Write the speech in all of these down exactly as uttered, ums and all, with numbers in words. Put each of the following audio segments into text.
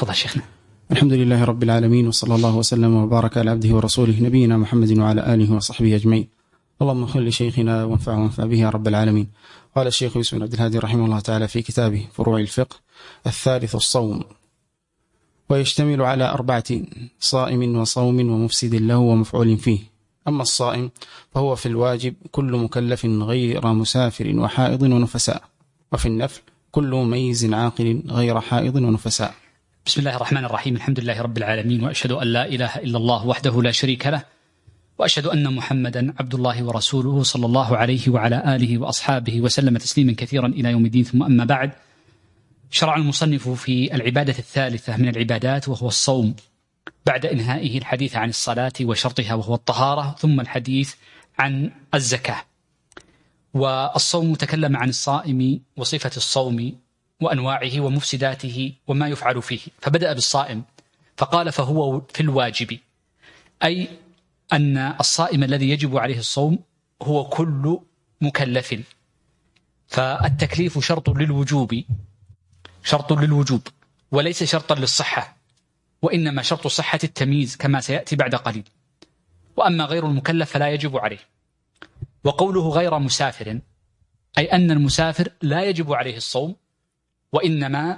تفضل شيخنا. الحمد لله رب العالمين، وصلى الله وسلم وبارك على عبده ورسوله نبينا محمد وعلى آله وصحبه أجمعين. اللهم خل لشيخنا وانفعه وانفع به يا رب العالمين. قال الشيخ يوسف بن عبد الهادي رحمه الله تعالى في كتابه فروع الفقه: الثالث الصوم، ويشتمل على أربعة: صائم وصوم ومفسد له ومفعول فيه. أما الصائم فهو في الواجب كل مكلف غير مسافر وحائض ونفساء، وفي النفل كل مميز عاقل غير حائض ونفساء. بسم الله الرحمن الرحيم. الحمد لله رب العالمين، وأشهد أن لا إله إلا الله وحده لا شريك له، وأشهد أن محمدا عبد الله ورسوله صلى الله عليه وعلى آله وأصحابه وسلم تسليما كثيرا إلى يوم الدين. ثم أما بعد، شرع المصنف في العبادة الثالثة من العبادات وهو الصوم، بعد إنهائه الحديث عن الصلاة وشرطها وهو الطهارة، ثم الحديث عن الزكاة. والصوم تكلم عن الصائم وصفة الصوم وأنواعه ومفسداته وما يفعل فيه، فبدأ بالصائم فقال فهو في الواجب، أي أن الصائم الذي يجب عليه الصوم هو كل مكلف. فالتكليف شرط للوجوب، شرط للوجوب وليس شرطا للصحة، وإنما شرط صحة التمييز كما سيأتي بعد قليل. وأما غير المكلف فلا يجب عليه. وقوله غير مسافر أي أن المسافر لا يجب عليه الصوم، وإنما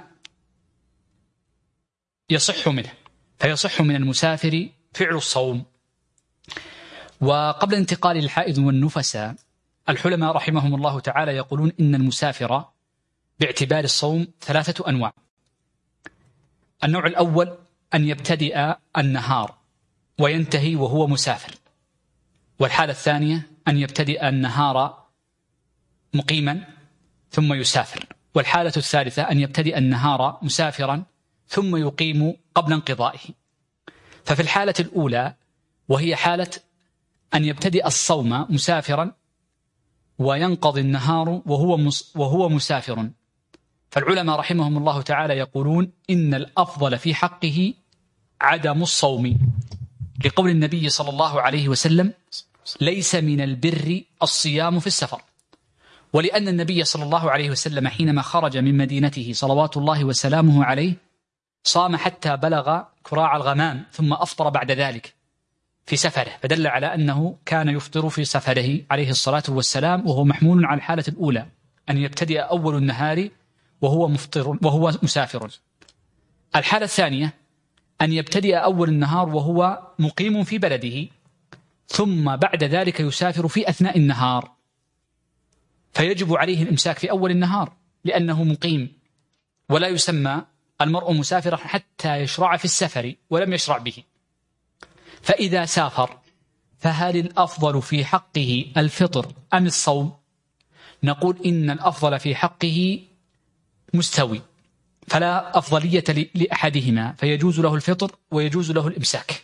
يصح منه، فيصح من المسافر فعل الصوم. وقبل انتقال الحائض والنفساء، الحلماء رحمهم الله تعالى يقولون إن المسافر باعتبار الصوم ثلاثة أنواع. النوع الأول أن يبتدئ النهار وينتهي وهو مسافر، والحالة الثانية أن يبتدئ النهار مقيما ثم يسافر، والحالة الثالثة أن يبتدئ النهار مسافرا ثم يقيم قبل انقضائه. ففي الحالة الأولى وهي حالة أن يبتدئ الصوم مسافرا وينقضي النهار وهو وهو مسافر، فالعلماء رحمهم الله تعالى يقولون إن الأفضل في حقه عدم الصوم، لقول النبي صلى الله عليه وسلم: ليس من البر الصيام في السفر. ولأن النبي صلى الله عليه وسلم حينما خرج من مدينته صلوات الله وسلامه عليه صام حتى بلغ كراع الغمام، ثم أفطر بعد ذلك في سفره، فدل على أنه كان يفطر في سفره عليه الصلاة والسلام، وهو محمول على الحالة الأولى أن يبتدئ أول النهار وهو مفطر وهو مسافر. الحالة الثانية أن يبتدئ أول النهار وهو مقيم في بلده، ثم بعد ذلك يسافر في أثناء النهار، فيجب عليه الإمساك في أول النهار لأنه مقيم، ولا يسمى المرء مسافرا حتى يشرع في السفر ولم يشرع به. فإذا سافر فهل الأفضل في حقه الفطر أم الصوم؟ نقول إن الأفضل في حقه مستوي، فلا أفضلية لأحدهما، فيجوز له الفطر ويجوز له الإمساك.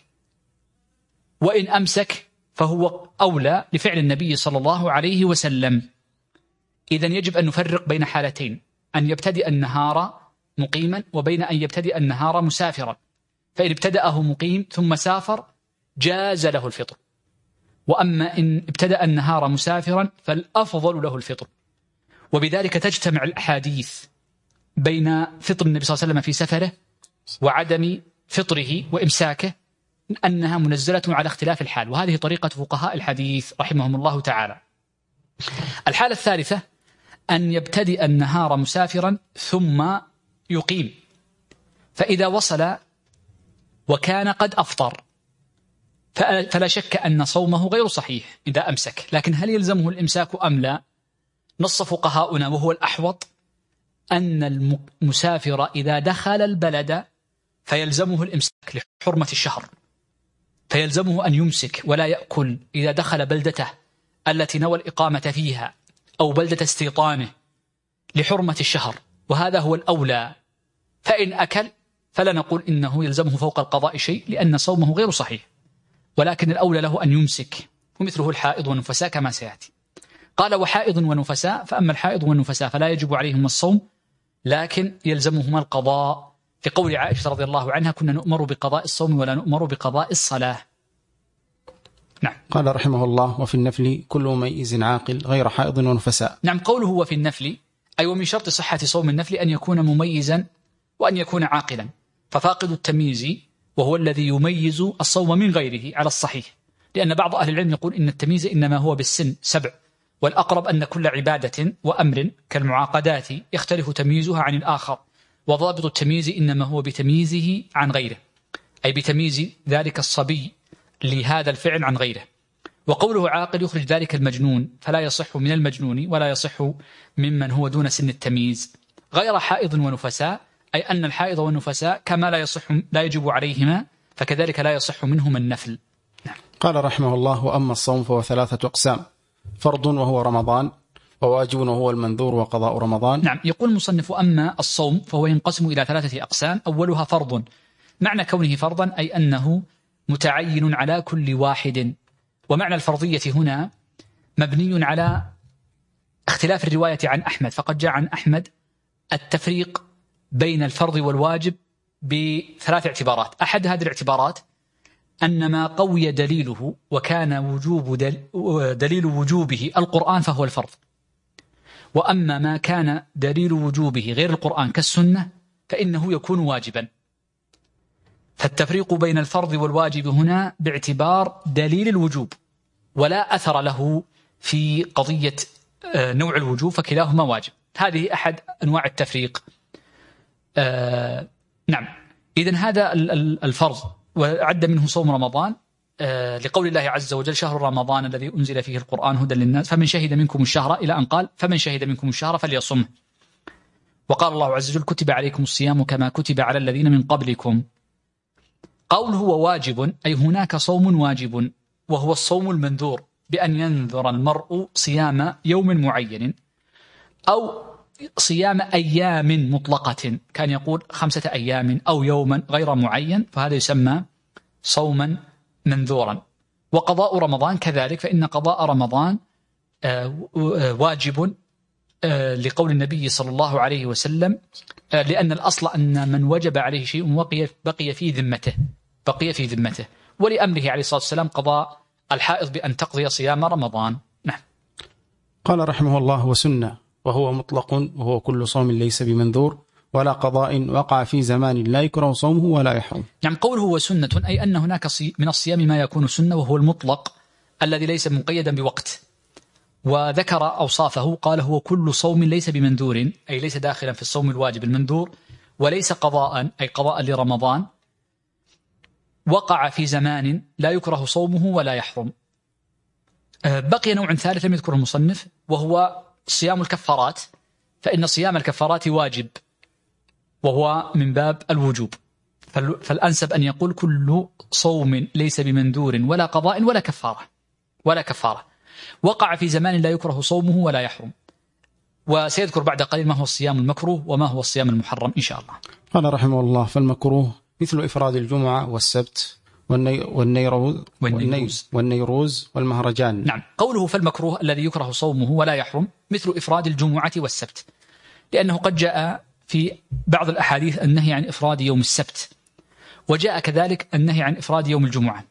وإن أمسك فهو أولى لفعل النبي صلى الله عليه وسلم. إذن يجب أن نفرق بين حالتين: أن يبتدئ النهار مقيما وبين أن يبتدئ النهار مسافرا. فإن ابتدأه مقيم ثم سافر جاز له الفطر، وأما إن ابتدأ النهار مسافرا فالأفضل له الفطر. وبذلك تجتمع الأحاديث بين فطر النبي صلى الله عليه وسلم في سفره وعدم فطره وإمساكه أنها منزلة على اختلاف الحال، وهذه طريقة فقهاء الحديث رحمهم الله تعالى. الحالة الثالثة أن يبتدئ النهار مسافرا ثم يقيم، فإذا وصل وكان قد أفطر فلا شك أن صومه غير صحيح إذا أمسك. لكن هل يلزمه الإمساك أم لا؟ نص فقهاؤنا وهو الأحوط أن المسافر إذا دخل البلد فيلزمه الإمساك لحرمة الشهر، فيلزمه أن يمسك ولا يأكل إذا دخل بلدته التي نوى الإقامة فيها أو بلدة استيطانه لحرمة الشهر، وهذا هو الأولى. فإن أكل فلا نقول إنه يلزمه فوق القضاء شيء لأن صومه غير صحيح، ولكن الأولى له أن يمسك، ومثله الحائض والنفساء كما سيأتي. قال: وحائض ونفساء، فأما الحائض والنفساء فلا يجب عليهم الصوم لكن يلزمهما القضاء، لقول عائشة رضي الله عنها: كنا نؤمر بقضاء الصوم ولا نؤمر بقضاء الصلاة. نعم. قال رحمه الله: وفي النفل كل مميز عاقل غير حائض ونفساء. نعم، قوله وفي النفل أي ومن شرط صحة صوم النفل أن يكون مميزا وأن يكون عاقلا. ففاقد التمييز وهو الذي يميز الصوم من غيره على الصحيح، لأن بعض أهل العلم يقول إن التمييز إنما هو بالسن سبع، والأقرب أن كل عبادة وأمر كالمعاقدات يختلف تمييزها عن الآخر، وضابط التمييز إنما هو بتمييزه عن غيره، أي بتمييز ذلك الصبي لهذا الفعل عن غيره. وقوله عاقل يخرج ذلك المجنون، فلا يصح من المجنون ولا يصح ممن هو دون سن التمييز، غير حائض ونفساء، أي أن الحائض والنفساء كما لا يصح لا يجب عليهما فكذلك لا يصح منهما النفل. نعم. قال رحمه الله: وأما الصوم فهو ثلاثة أقسام: فرض وهو رمضان، وواجب وهو المنذور وقضاء رمضان. نعم. يقول المصنف: أما الصوم فهو ينقسم إلى ثلاثة أقسام، أولها فرض. معنى كونه فرضا أي أنه متعين على كل واحد، ومعنى الفرضية هنا مبني على اختلاف الرواية عن أحمد، فقد جاء عن أحمد التفريق بين الفرض والواجب بثلاث اعتبارات. أحد هذه الاعتبارات أن ما قوي دليله وكان وجوب دليل وجوبه القرآن فهو الفرض، وأما ما كان دليل وجوبه غير القرآن كالسنة فإنه يكون واجبا. فالتفريق بين الفرض والواجب هنا باعتبار دليل الوجوب، ولا أثر له في قضية نوع الوجوب، فكلاهما واجب. هذه أحد أنواع التفريق. آه نعم. إذن هذا الفرض، وعد منه صوم رمضان آه لقول الله عز وجل: شهر رمضان الذي أنزل فيه القرآن هدى للناس فمن شهد منكم الشهر، إلى أن قال: فمن شهد منكم الشهر فليصمه. وقال الله عز وجل: كتب عليكم الصيام كما كتب على الذين من قبلكم. قوله هو واجب أي هناك صوم واجب، وهو الصوم المنذور، بأن ينذر المرء صيام يوم معين أو صيام أيام مطلقة، كان يقول خمسة أيام أو يوما غير معين، فهذا يسمى صوما منذورا. وقضاء رمضان كذلك، فإن قضاء رمضان واجب لقول النبي صلى الله عليه وسلم، لأن الأصل أن من وجب عليه شيء وقي بقي في ذمته بقي في ذمته ولأمره عليه الصلاة والسلام قضاء الحائض بأن تقضي صيام رمضان. نعم. قال رحمه الله: وسنة وهو مطلق، وهو كل صوم ليس بمنذور ولا قضاء وقع في زمان لا يكره صومه ولا يحرم. نعم. قوله هو سنة أي أن هناك من الصيام ما يكون سنة، وهو المطلق الذي ليس مقيدا بوقت، وذكر أوصافه. قال: هو كل صوم ليس بمنذور أي ليس داخلا في الصوم الواجب المنذور، وليس قضاء أي قضاء لرمضان، وقع في زمان لا يكره صومه ولا يحرم. بقي نوع ثالث لم يذكره المصنف، وهو صيام الكفارات، فإن صيام الكفارات واجب وهو من باب الوجوب، فالأنسب أن يقول كل صوم ليس بمنذور ولا قضاء ولا كفارة ولا كفارة وقع في زمان لا يكره صومه ولا يحرم. وسيذكر بعد قليل ما هو الصيام المكروه وما هو الصيام المحرم إن شاء الله. قال رحمه الله: فالمكروه مثل إفراد الجمعة والسبت والني والنيروز والنيروز, والنيروز والمهرجان. نعم. قوله فالمكروه الذي يكره صومه ولا يحرم مثل إفراد الجمعة والسبت، لأنه قد جاء في بعض الأحاديث النهي عن إفراد يوم السبت، وجاء كذلك النهي عن إفراد يوم الجمعة،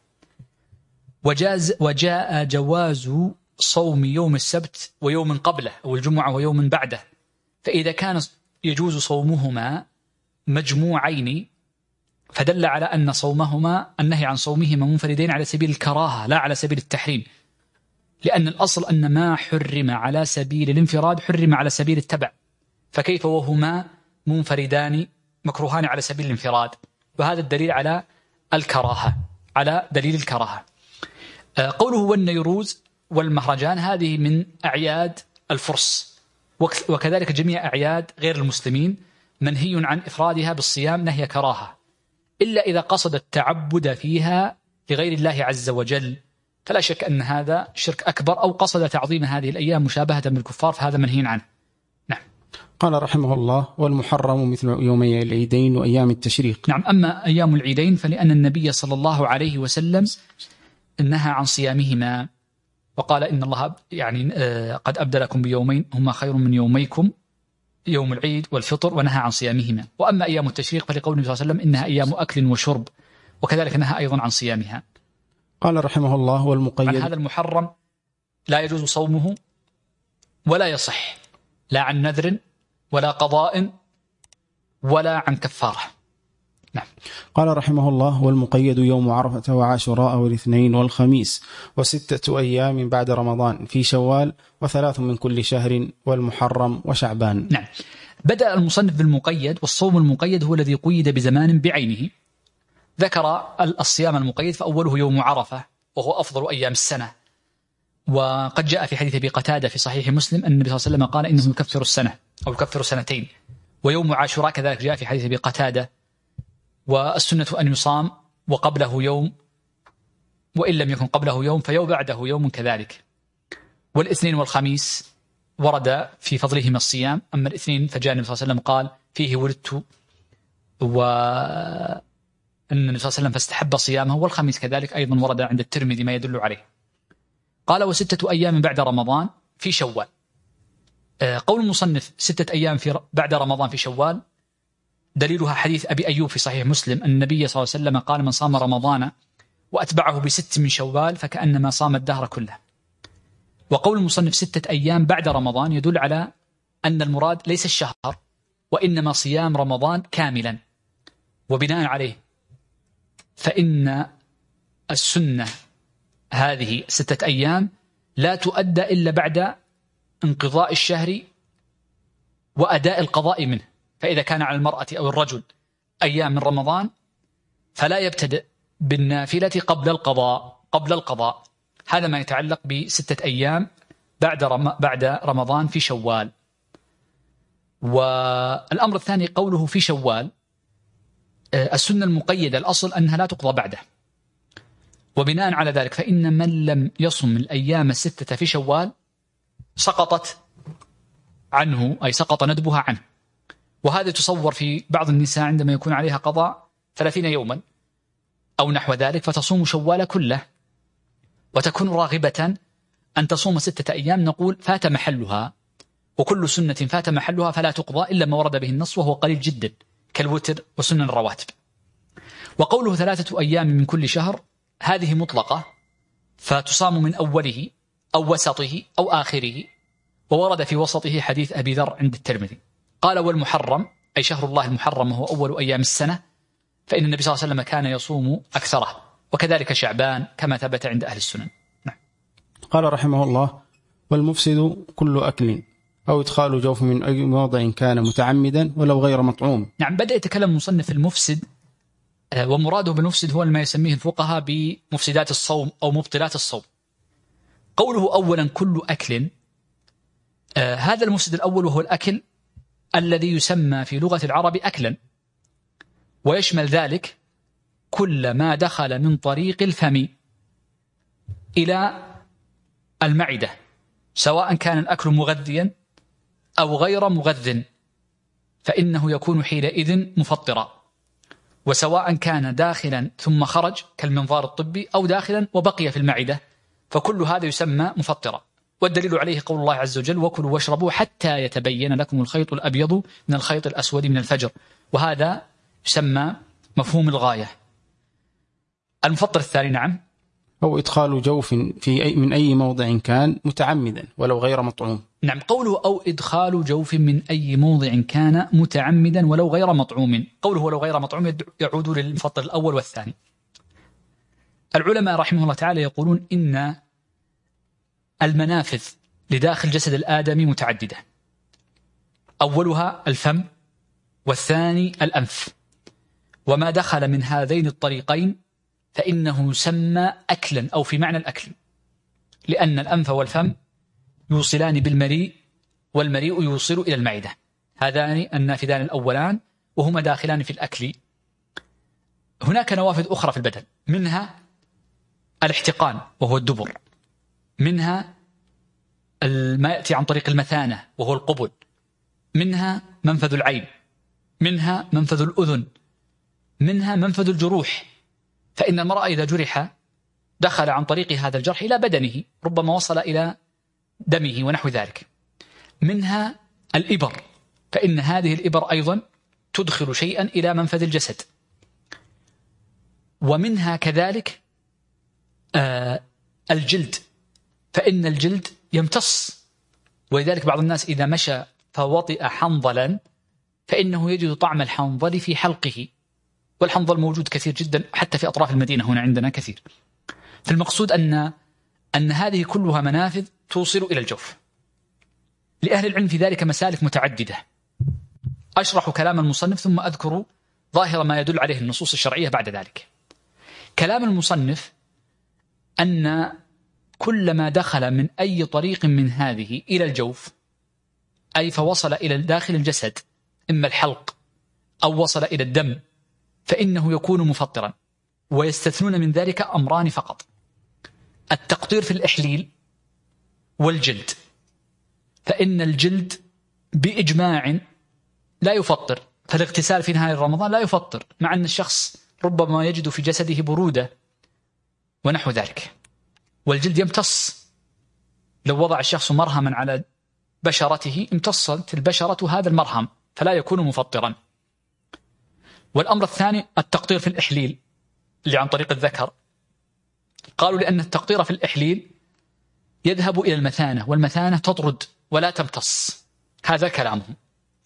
وجاز وجاء جواز صوم يوم السبت ويوم قبله أو الجمعة ويوم بعده. فإذا كان يجوز صومهما مجموعين فدل على أن صومهما النهي عن صومهما منفردين على سبيل الكراهة لا على سبيل التحريم، لأن الأصل أن ما حرم على سبيل الانفراد حرم على سبيل التبع، فكيف وهما منفردان مكروهان على سبيل الانفراد؟ وهذا الدليل على الكراهة على دليل الكراهة. قوله والنيروز والمهرجان هذه من أعياد الفرس، وكذلك جميع أعياد غير المسلمين منهي عن إفرادها بالصيام نهي كراهة، إلا إذا قصد التعبد فيها لغير الله عز وجل، فلا شك أن هذا شرك أكبر، أو قصد تعظيم هذه الأيام مشابهة بالكفار فهذا منهي عنه. نعم. قال رحمه الله: والمحرم مثل يومي العيدين وأيام التشريق. نعم. أما أيام العيدين فلأن النبي صلى الله عليه وسلم نهى عن صيامهما، وقال إن الله يعني قد أبدلكم بيومين هما خير من يوميكم، يوم العيد والفطر، ونهى عن صيامهما. وأما أيام التشريق فلقول النبي صلى الله عليه وسلم إنها أيام أكل وشرب، وكذلك نهى أيضا عن صيامها. قال رحمه الله: والمقيد عن هذا المحرم لا يجوز صومه ولا يصح لا عن نذر ولا قضاء ولا عن كفارة. نعم. قال رحمه الله: والمقيد يوم عرفة وعاشوراء والاثنين والخميس وستة أيام بعد رمضان في شوال وثلاث من كل شهر والمحرم وشعبان. نعم. بدأ المصنف بالمقيد، والصوم المقيد هو الذي قيد بزمان بعينه. ذكر الصيام المقيد فأوله يوم عرفة وهو أفضل أيام السنة، وقد جاء في حديث أبي قتادة في صحيح مسلم أن النبي صلى الله عليه وسلم قال إنه يكفر السنة أو يكفر سنتين. ويوم عاشوراء كذلك جاء في حديث أبي قتادة. والسنة أن يصام وقبله يوم، وإن لم يكن قبله يوم فيوم بعده يوم كذلك. والاثنين والخميس ورد في فضلهما الصيام. أما الاثنين فجاء النبي صلى الله عليه وسلم قال فيه ولدت، وأن النبي صلى الله عليه وسلم فاستحب صيامه. والخميس كذلك أيضا ورد عند الترمذي ما يدل عليه. قال: وستة أيام بعد رمضان في شوال. قول المصنف ستة أيام في بعد رمضان في شوال دليلها حديث أبي أيوب في صحيح مسلم أن النبي صلى الله عليه وسلم قال: من صام رمضان وأتبعه بست من شوال فكأنما صام الدهر كله. وقول المصنف ستة أيام بعد رمضان يدل على أن المراد ليس الشهر وإنما صيام رمضان كاملا. وبناء عليه فإن السنة هذه ستة أيام لا تؤدى إلا بعد انقضاء الشهر وأداء القضاء منه. فإذا كان على المرأة أو الرجل أيام من رمضان فلا يبتدئ بالنافلة قبل القضاء قبل القضاء هذا ما يتعلق بستة أيام بعد رم بعد رمضان في شوال. والأمر الثاني قوله في شوال، السنة المقيدة الأصل أنها لا تقضى بعده، وبناء على ذلك فإن من لم يصم الأيام الستة في شوال سقطت عنه، أي سقط ندبها عنه. وهذا تصور في بعض النساء عندما يكون عليها قضاء ثلاثين يوما أو نحو ذلك فتصوم شوال كله وتكون راغبة أن تصوم ستة أيام، نقول فات محلها، وكل سنة فات محلها فلا تقضى إلا ما ورد به النص وهو قليل جدا كالوتر وسنن الرواتب. وقوله ثلاثة أيام من كل شهر هذه مطلقة، فتصام من أوله أو وسطه أو آخره، وورد في وسطه حديث أبي ذر عند الترمذي. قال: والمحرم أي شهر الله المحرم وهو أول أيام السنة، فإن النبي صلى الله عليه وسلم كان يصوم أكثره، وكذلك شعبان كما ثبت عند أهل السنن. نعم. قال رحمه الله: والمفسد كل أكل أو إدخال جوف من أي موضع كان متعمدا ولو غير مطعوم. نعم. بدأ يتكلم المصنف المفسد، ومراده بالمفسد هو ما يسميه الفقهاء بمفسدات الصوم أو مبطلات الصوم. قوله أولا كل أكل، آه هذا المفسد الأول وهو الأكل الذي يسمى في لغة العرب أكلا، ويشمل ذلك كل ما دخل من طريق الفم إلى المعدة، سواء كان الأكل مغذيا أو غير مغذ فإنه يكون حينئذ مفطرا، وسواء كان داخلا ثم خرج كالمنظار الطبي أو داخلا وبقي في المعدة فكل هذا يسمى مفطرا. والدليل عليه قول الله عز وجل: وكلوا واشربوا حتى يتبين لكم الخيط الأبيض من الخيط الأسود من الفجر، وهذا يسمى مفهوم الغاية. المفطر الثاني نعم أو إدخال جوف في أي من أي موضع كان متعمدا ولو غير مطعوم. نعم. قوله أو إدخال جوف من أي موضع كان متعمدا ولو غير مطعوم، قوله ولو غير مطعوم يعود للمفطر الأول والثاني. العلماء رحمه الله تعالى يقولون إن المنافذ لداخل جسد الآدمي متعددة، أولها الفم والثاني الأنف، وما دخل من هذين الطريقين فإنه يسمى أكلا أو في معنى الأكل، لأن الأنف والفم يوصلان بالمريء والمريء يوصل إلى المعدة، هذان النافذان الأولان وهما داخلان في الأكل. هناك نوافذ أخرى في البدن، منها الاحتقان وهو الدبر، منها ما يأتي عن طريق المثانة وهو القبل، منها منفذ العين، منها منفذ الأذن، منها منفذ الجروح، فإن المرأة إذا جرح دخل عن طريق هذا الجرح إلى بدنه، ربما وصل إلى دمه ونحو ذلك. منها الإبر، فإن هذه الإبر أيضا تدخل شيئا إلى منفذ الجسد. ومنها كذلك آه الجلد، فإن الجلد يمتص، ولذلك بعض الناس إذا مشى فوطئ حنظلا فإنه يجد طعم الحنظل في حلقه، والحنظل موجود كثير جدا حتى في أطراف المدينة هنا عندنا كثير. فالمقصود أن أن هذه كلها منافذ توصل إلى الجوف. لأهل العلم في ذلك مسالك متعددة، أشرح كلام المصنف ثم أذكر ظاهر ما يدل عليه النصوص الشرعية بعد ذلك. كلام المصنف أن كلما دخل من أي طريق من هذه إلى الجوف، أي فوصل إلى داخل الجسد إما الحلق أو وصل إلى الدم، فإنه يكون مفطرا. ويستثنون من ذلك أمران فقط: التقطير في الإحليل والجلد، فإن الجلد بإجماع لا يفطر، فالاغتسال في نهاية رمضان لا يفطر، مع أن الشخص ربما يجد في جسده برودة ونحو ذلك. والجلد يمتص، لو وضع الشخص مرهما على بشرته امتصت البشرة هذا المرهم فلا يكون مفطرا. والأمر الثاني التقطير في الإحليل اللي عن طريق الذكر، قالوا لأن التقطير في الإحليل يذهب إلى المثانة، والمثانة تطرد ولا تمتص، هذا كلامهم.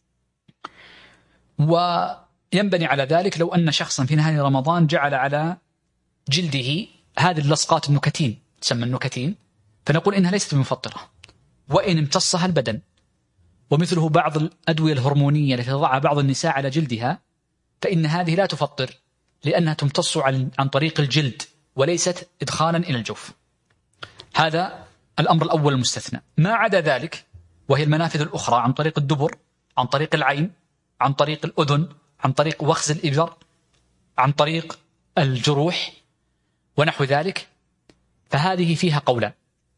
وينبني على ذلك لو أن شخصا في نهاية رمضان جعل على جلده هذه اللصقات النكتين، تسمى النكتين، فنقول إنها ليست بمفطرة وإن امتصها البدن. ومثله بعض الأدوية الهرمونية التي تضعها بعض النساء على جلدها، فإن هذه لا تفطر لأنها تمتص عن طريق الجلد وليست إدخالا إلى الجوف. هذا الأمر الأول المستثنى. ما عدا ذلك وهي المنافذ الأخرى عن طريق الدبر، عن طريق العين، عن طريق الأذن، عن طريق وخز الإبر، عن طريق الجروح ونحو ذلك، فهذه فيها قولان.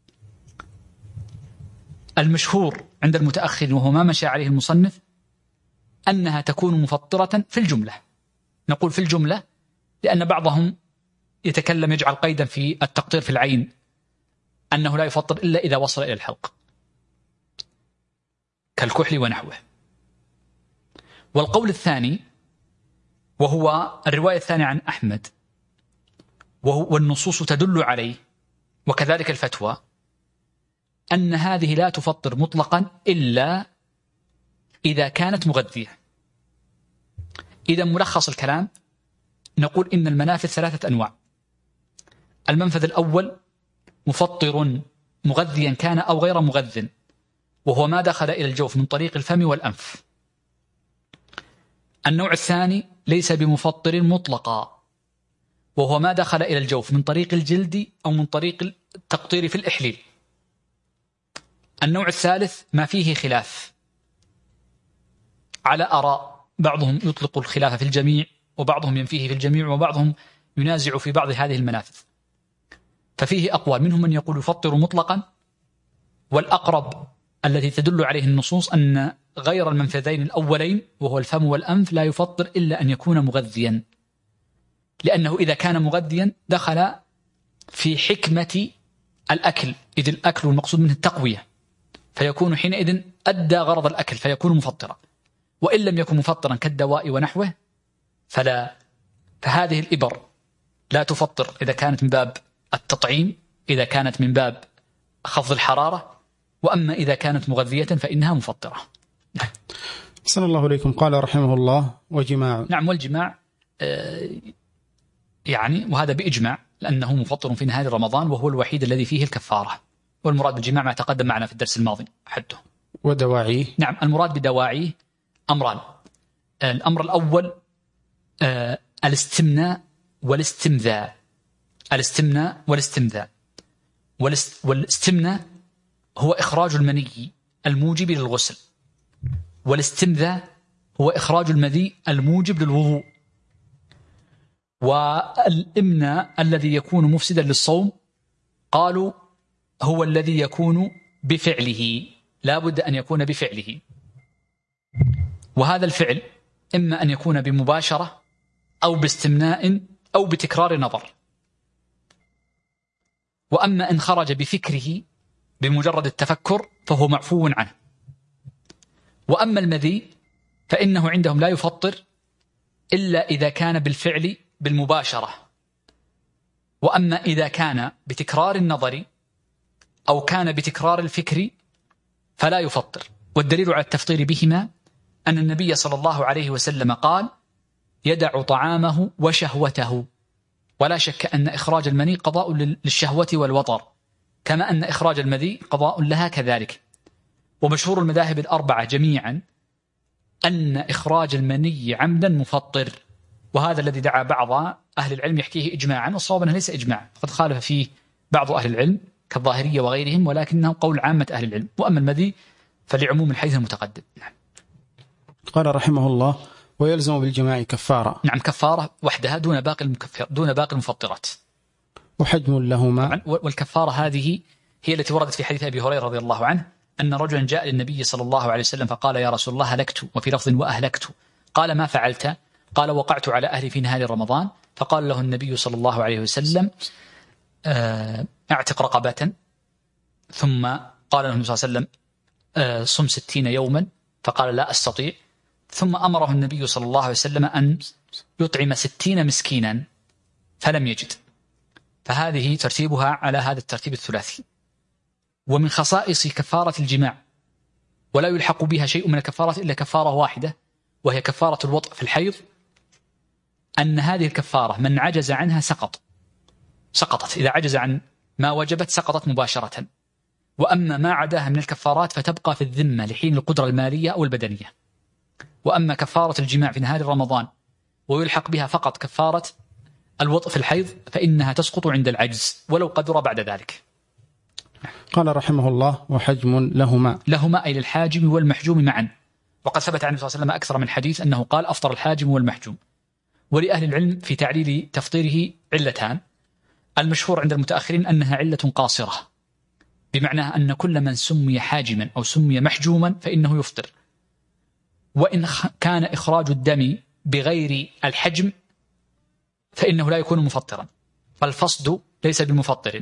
المشهور عند المتأخر وهو ما مشى عليه المصنف أنها تكون مفطرة في الجملة. نقول في الجملة لأن بعضهم يتكلم يجعل قيدا في التقطير في العين أنه لا يفطر إلا إذا وصل إلى الحلق كالكحل ونحوه. والقول الثاني وهو الرواية الثانية عن أحمد وهو والنصوص تدل عليه وكذلك الفتوى، أن هذه لا تفطر مطلقا إلا إذا كانت مغذية. إذا ملخص الكلام نقول إن المنافذ ثلاثة أنواع. المنفذ الأول مفطر مغذيا كان أو غير مغذ، وهو ما دخل إلى الجوف من طريق الفم والأنف. النوع الثاني ليس بمفطر مطلقا، وهو ما دخل إلى الجوف من طريق الجلد أو من طريق التقطير في الإحليل. النوع الثالث ما فيه خلاف على آراء، بعضهم يطلق الخلاف في الجميع وبعضهم ينفيه في الجميع وبعضهم ينازع في بعض هذه المنافذ، ففيه أقوال، منهم من يقول يفطر مطلقا، والأقرب الذي تدل عليه النصوص أن غير المنفذين الأولين وهو الفم والأنف لا يفطر إلا أن يكون مغذيا، لأنه إذا كان مغذيا دخل في حكمة الأكل، إذ الأكل المقصود منه التقوية، فيكون حينئذ أدى غرض الأكل فيكون مفطرا. وإن لم يكن مفطرا كالدواء ونحوه فلا، فهذه الإبر لا تفطر إذا كانت من باب التطعيم، إذا كانت من باب خفض الحرارة، وأما إذا كانت مغذية فإنها مفطرة. أحسن الله إليكم. قال رحمه الله: وجماع. نعم، والجماع آه يعني وهذا بإجماع لأنه مفطر في نهاية رمضان وهو الوحيد الذي فيه الكفارة. والمراد بالجماع ما تقدم معنا في الدرس الماضي حده. ودواعيه. نعم، المراد بدواعيه أمران. الأمر الأول آه الاستمناء والاستمذاء. الاستمناء والاستمذاء. والاستمناء هو إخراج المني الموجب للغسل، والاستمذاء هو إخراج المذي الموجب للوضوء. والإمناء الذي يكون مفسدا للصوم قالوا هو الذي يكون بفعله، لا بد أن يكون بفعله، وهذا الفعل إما أن يكون بمباشرة أو باستمناء أو بتكرار نظر. وأما إن خرج بفكره بمجرد التفكر فهو معفو عنه. وأما المذي فإنه عندهم لا يفطر إلا إذا كان بالفعل بالمباشرة، وأما إذا كان بتكرار النظر أو كان بتكرار الفكر فلا يفطر. والدليل على التفطير بهما أن النبي صلى الله عليه وسلم قال: يدع طعامه وشهوته. ولا شك أن إخراج المني قضاء للشهوة والوطر، كما أن إخراج المذي قضاء لها كذلك. ومشهور المذاهب الأربعة جميعا أن إخراج المني عمدا مفطر، وهذا الذي دعا بعض أهل العلم يحكيه إجماعا، والصواب أنه ليس إجماع، قد خالف فيه بعض أهل العلم كالظاهرية وغيرهم، ولكنه قول عامة أهل العلم. وأما المذي فلعموم الحديث المتقدم. نعم. قال رحمه الله: ويلزم بالجماع كفارة. نعم، كفارة وحدها دون باقي المكفر دون باقي المفطرات. وحجم لهما. والكفارة هذه هي التي وردت في حديث أبي هريرة رضي الله عنه أن رجلا جاء للنبي صلى الله عليه وسلم فقال: يا رسول الله هلكت، وفي لفظ وأهلكت. قال: ما فعلت؟ قال: وقعت على أهلي في نهار رمضان. فقال له النبي صلى الله عليه وسلم: اعتق رقبة. ثم قال له النبي صلى الله عليه وسلم: صم ستين يوما. فقال: لا أستطيع. ثم أمره النبي صلى الله عليه وسلم أن يطعم ستين مسكينا فلم يجد. فهذه ترتيبها على هذا الترتيب الثلاثي. ومن خصائص كفارة الجماع ولا يلحق بها شيء من الكفارات إلا كفارة واحدة، وهي كفارة الوطء في الحيض، أن هذه الكفارة من عجز عنها سقط سقطت إذا عجز عن ما وجبت سقطت مباشرة. وأما ما عداها من الكفارات فتبقى في الذمة لحين القدرة المالية أو البدنية. وأما كفارة الجماع في نهار رمضان ويلحق بها فقط كفارة الوطء في الحيض فإنها تسقط عند العجز ولو قدر بعد ذلك. قال رحمه الله: وحجم لهما. لهما أي للحاجم والمحجوم معا. وقد ثبت عن النبي صلى الله عليه وسلم أكثر من حديث أنه قال: أفطر الحاجم والمحجوم. ولأهل العلم في تعليل تفطيره علتان. المشهور عند المتأخرين أنها علة قاصرة، بمعنى أن كل من سمي حاجما أو سمي محجوما فإنه يفطر. وإن كان إخراج الدم بغير الحجم فإنه لا يكون مفطرا، فالفصد ليس بمفطر،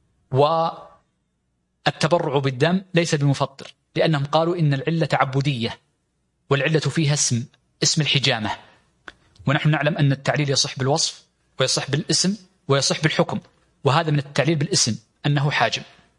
والتبرع بالدم ليس بمفطر، لأنهم قالوا إن العلة عبودية والعلة فيها اسم اسم الحجامة. ونحن نعلم أن التعليل يصح بالوصف ويصح بالاسم ويصح بالحكم، وهذا من التعليل بالاسم أنه حاجم.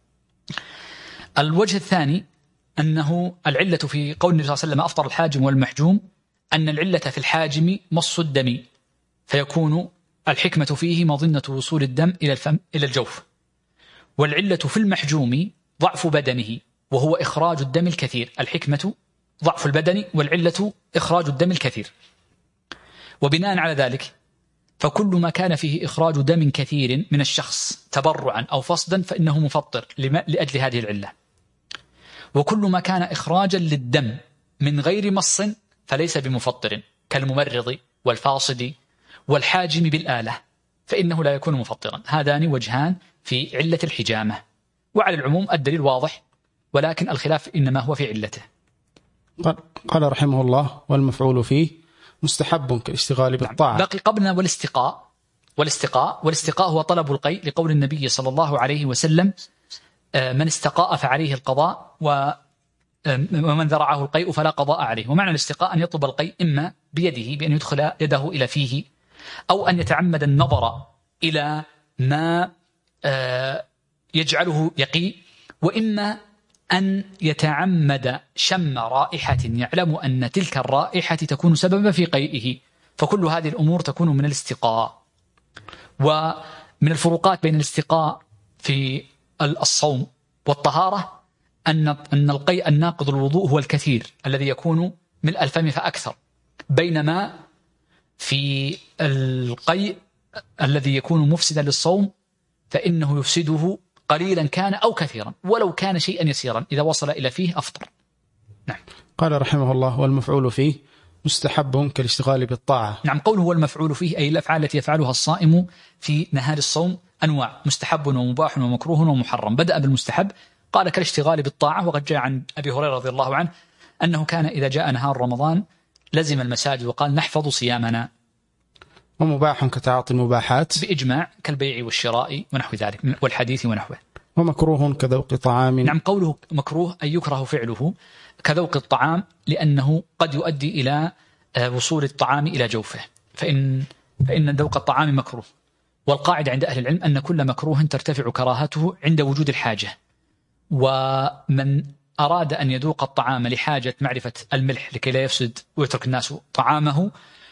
الوجه الثاني أنه العلة في قول النبي صلى الله عليه وسلم: أفطر الحاجم والمحجوم، أن العلة في الحاجم مص الدم، فيكون الحكمة فيه مظنة وصول الدم إلى الفم إلى الجوف. والعلة في المحجوم ضعف بدنه، وهو إخراج الدم الكثير. الحكمة ضعف البدن والعلة إخراج الدم الكثير. وبناء على ذلك فكل ما كان فيه إخراج دم كثير من الشخص تبرعا أو فصدا فإنه مفطر لأجل هذه العلة. وكل ما كان إخراجا للدم من غير مص فليس بمفطر، كالممرض والفاصد والحاجم بالآلة، فإنه لا يكون مفطرا. هذان وجهان في علة الحجامة. وعلى العموم الدليل واضح، ولكن الخلاف إنما هو في علته. قال رحمه الله: والمفعول فيه مستحب كالاشتغال بالطاعة. باقي قبلنا والاستقاء. والاستقاء والاستقاء هو طلب القيء، لقول النبي صلى الله عليه وسلم: من استقاء فعليه القضاء، ومن ذرعه القيء فلا قضاء عليه. ومعنى الاستقاء أن يطلب القيء إما بيده بأن يدخل يده إلى فيه، أو أن يتعمد النظر إلى ما يجعله يقي، وإما أن يتعمد شم رائحة يعلم أن تلك الرائحة تكون سببا في قيئه. فكل هذه الأمور تكون من الاستقاء. ومن الفروقات بين الاستقاء في الصوم والطهارة أن أن القيء الناقض الوضوء هو الكثير الذي يكون من الفم فأكثر، بينما في القيء الذي يكون مفسدا للصوم فإنه يفسده قليلا كان أو كثيرا، ولو كان شيئا يسيرا إذا وصل إلى فيه أفطر. نعم. قال رحمه الله: والمفعول فيه مستحب كالاشتغال بالطاعة. نعم، قوله هو المفعول فيه أي الأفعال التي يفعلها الصائم في نهار الصوم أنواع: مستحب ومباح ومكروه ومحرم. بدأ بالمستحب، قال كالاشتغال بالطاعة. وقد جاء عن أبي هريرة رضي الله عنه أنه كان إذا جاء نهار رمضان لزم المساجد وقال: نحفظ صيامنا. ومباح كتعاطي المباحات بإجماع، كالبيع والشراء ونحو ذلك والحديث ونحوه. ومكروه كذوق طعام. نعم، قوله مكروه أي يكره فعله كذوق الطعام، لأنه قد يؤدي إلى وصول الطعام إلى جوفه، فإن فإن ذوق الطعام مكروه. والقاعدة عند أهل العلم أن كل مكروه ترتفع كراهته عند وجود الحاجة. ومن أراد أن يذوق الطعام لحاجة معرفة الملح لكي لا يفسد ويترك الناس طعامه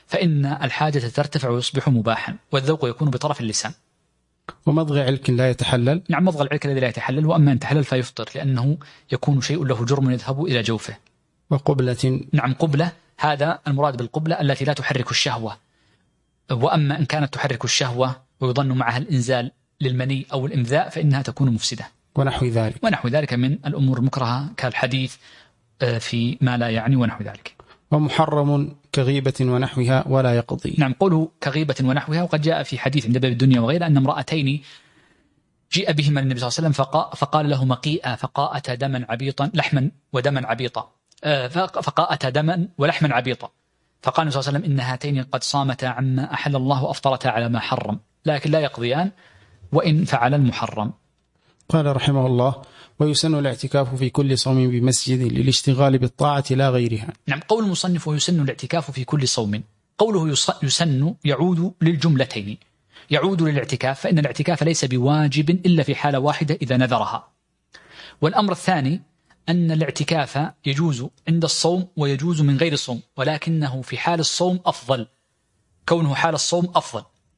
فإن الحاجة ترتفع ويصبح مباحا، والذوق يكون بطرف اللسان. ومضغ علك لا يتحلل. نعم، مضغ العلك الذي لا يتحلل، وأما أن تحلل فيفطر، لأنه يكون شيء له جرم يذهب إلى جوفه. وقبلة. نعم، قبلة، هذا المراد بالقبلة التي لا تحرك الشهوة. وأما إن كانت تحرك الشهوة ويظن معها الإنزال للمني أو الإمذاء فإنها تكون مفسدة. ونحو ذلك. ونحو ذلك من الأمور المكرهة كالحديث في ما لا يعني ونحو ذلك. ومحرم كغيبة ونحوها ولا يقضي. نعم، قوله كغيبة ونحوها، وقد جاء في حديث عند باب الدنيا وغيره أن امرأتين جيء بهما النبي صلى الله عليه وسلم فقال له مقيئة فقاءة دما عبيطا لحما ودما عبيطا فقاءة دما ولحما عبيطا، فقال النبي صلى الله عليه وسلم إن هاتين قد صامتا عما أحل الله وأفطرتا على ما حرم، لكن لا يقضيان وإن فعل المحرم. قال رحمه الله: ويسن الاعتكاف في كل صوم بمسجد للاشتغال بالطاعة لا غيرها. نعم، قول المصنف ويسن الاعتكاف في كل صوم، قوله يسن يعود للجملتين، يعود للاعتكاف فإن الاعتكاف ليس بواجب إلا في حالة واحدة إذا نذرها. والأمر الثاني أن الاعتكاف يجوز عند الصوم ويجوز من غير الصوم، ولكنه في حال الصوم أفضل، كونه حال الصوم أفضل.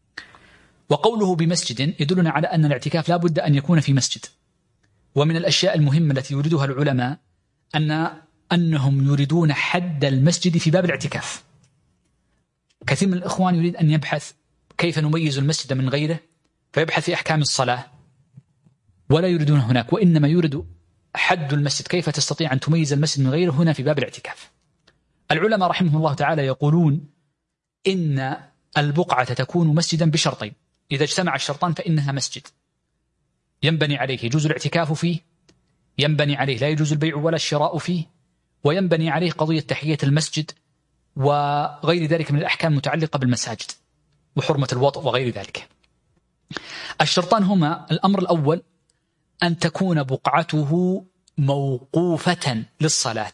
وقوله بمسجد يدلنا على أن الاعتكاف لا بد أن يكون في مسجد. ومن الأشياء المهمة التي يريدها العلماء أن أنهم يريدون حد المسجد في باب الاعتكاف. كثير من الإخوان يريد أن يبحث كيف نميز المسجد من غيره فيبحث في أحكام الصلاة، ولا يريدون هناك، وإنما يريد حد المسجد، كيف تستطيع أن تميز المسجد من غيره هنا في باب الاعتكاف. العلماء رحمهم الله تعالى يقولون إن البقعة تكون مسجدا بشرطين، إذا اجتمع الشرطان فإنها مسجد ينبني عليه يجوز الاعتكاف فيه، ينبني عليه لا يجوز البيع ولا الشراء فيه، وينبني عليه قضية تحية المسجد وغير ذلك من الأحكام المتعلقة بالمساجد وحرمة الوطء وغير ذلك. الشرطان هما: الأمر الأول أن تكون بقعته موقوفة للصلاة،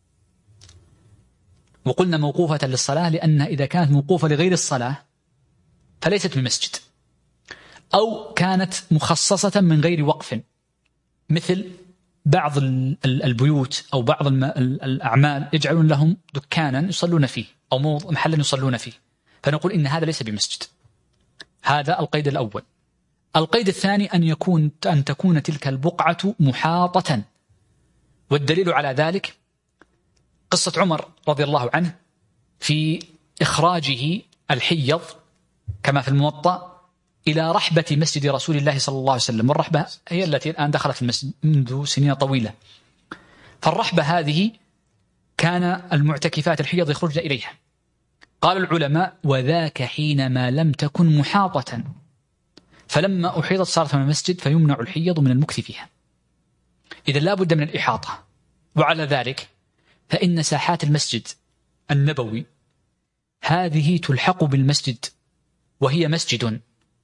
وقلنا موقوفة للصلاة لأنها إذا كانت موقوفة لغير الصلاة فليست بمسجد، أو كانت مخصصة من غير وقف، مثل بعض البيوت أو بعض الأعمال يجعلون لهم دكانا يصلون فيه أو محلا يصلون فيه، فنقول إن هذا ليس بمسجد. هذا القيد الأول. القيد الثاني أن يكون أن تكون تلك البقعة محاطة، والدليل على ذلك قصة عمر رضي الله عنه في إخراجه الحيض كما في الموطأ إلى رحبة مسجد رسول الله صلى الله عليه وسلم، والرحبة هي التي الآن دخلت المسجد منذ سنين طويلة. فالرحبة هذه كان المعتكفات الحيض يخرجن إليها. قال العلماء: وذاك حينما لم تكن محاطة، فلما أحيطت صارت من المسجد فيمنع الحيض من المكث فيها. إذا لا بد من الإحاطة. وعلى ذلك فإن ساحات المسجد النبوي هذه تلحق بالمسجد وهي مسجد،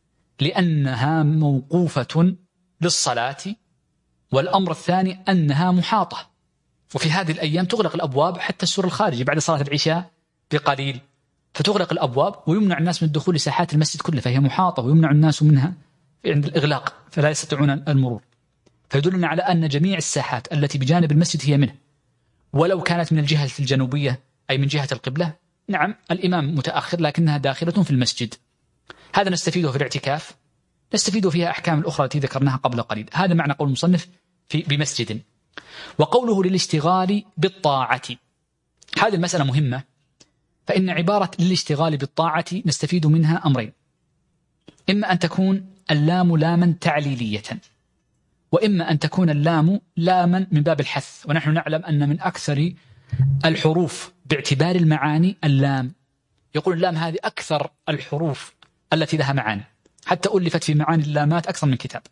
لأنها موقوفة للصلاة. والأمر الثاني أنها محاطة، وفي هذه الأيام تغلق الأبواب حتى السور الخارجي بعد صلاة العشاء بقليل، فتغلق الأبواب ويمنع الناس من الدخول لساحات المسجد كله، فهي محاطة ويمنع الناس منها عند الإغلاق فلا يستطيعون المرور. فيدلنا على أن جميع الساحات التي بجانب المسجد هي منه، ولو كانت من الجهة الجنوبية أي من جهة القبلة، نعم الإمام متأخر لكنها داخلة في المسجد. هذا نستفيده في الاعتكاف، نستفيد فيها أحكام الأخرى التي ذكرناها قبل قليل. هذا معنى قول المصنف في بمسجد. وقوله للاشتغال بالطاعة، هذه المسألة مهمة، فإن عبارة للاشتغال بالطاعة نستفيد منها أمرين: إما أن تكون اللام لاما تعليلية، وإما أن تكون اللام لاما من باب الحث. ونحن نعلم أن من أكثر الحروف باعتبار المعاني اللام، يقول اللام هذه أكثر الحروف التي لها معاني، حتى ألفت في معاني اللامات أكثر من كتاب.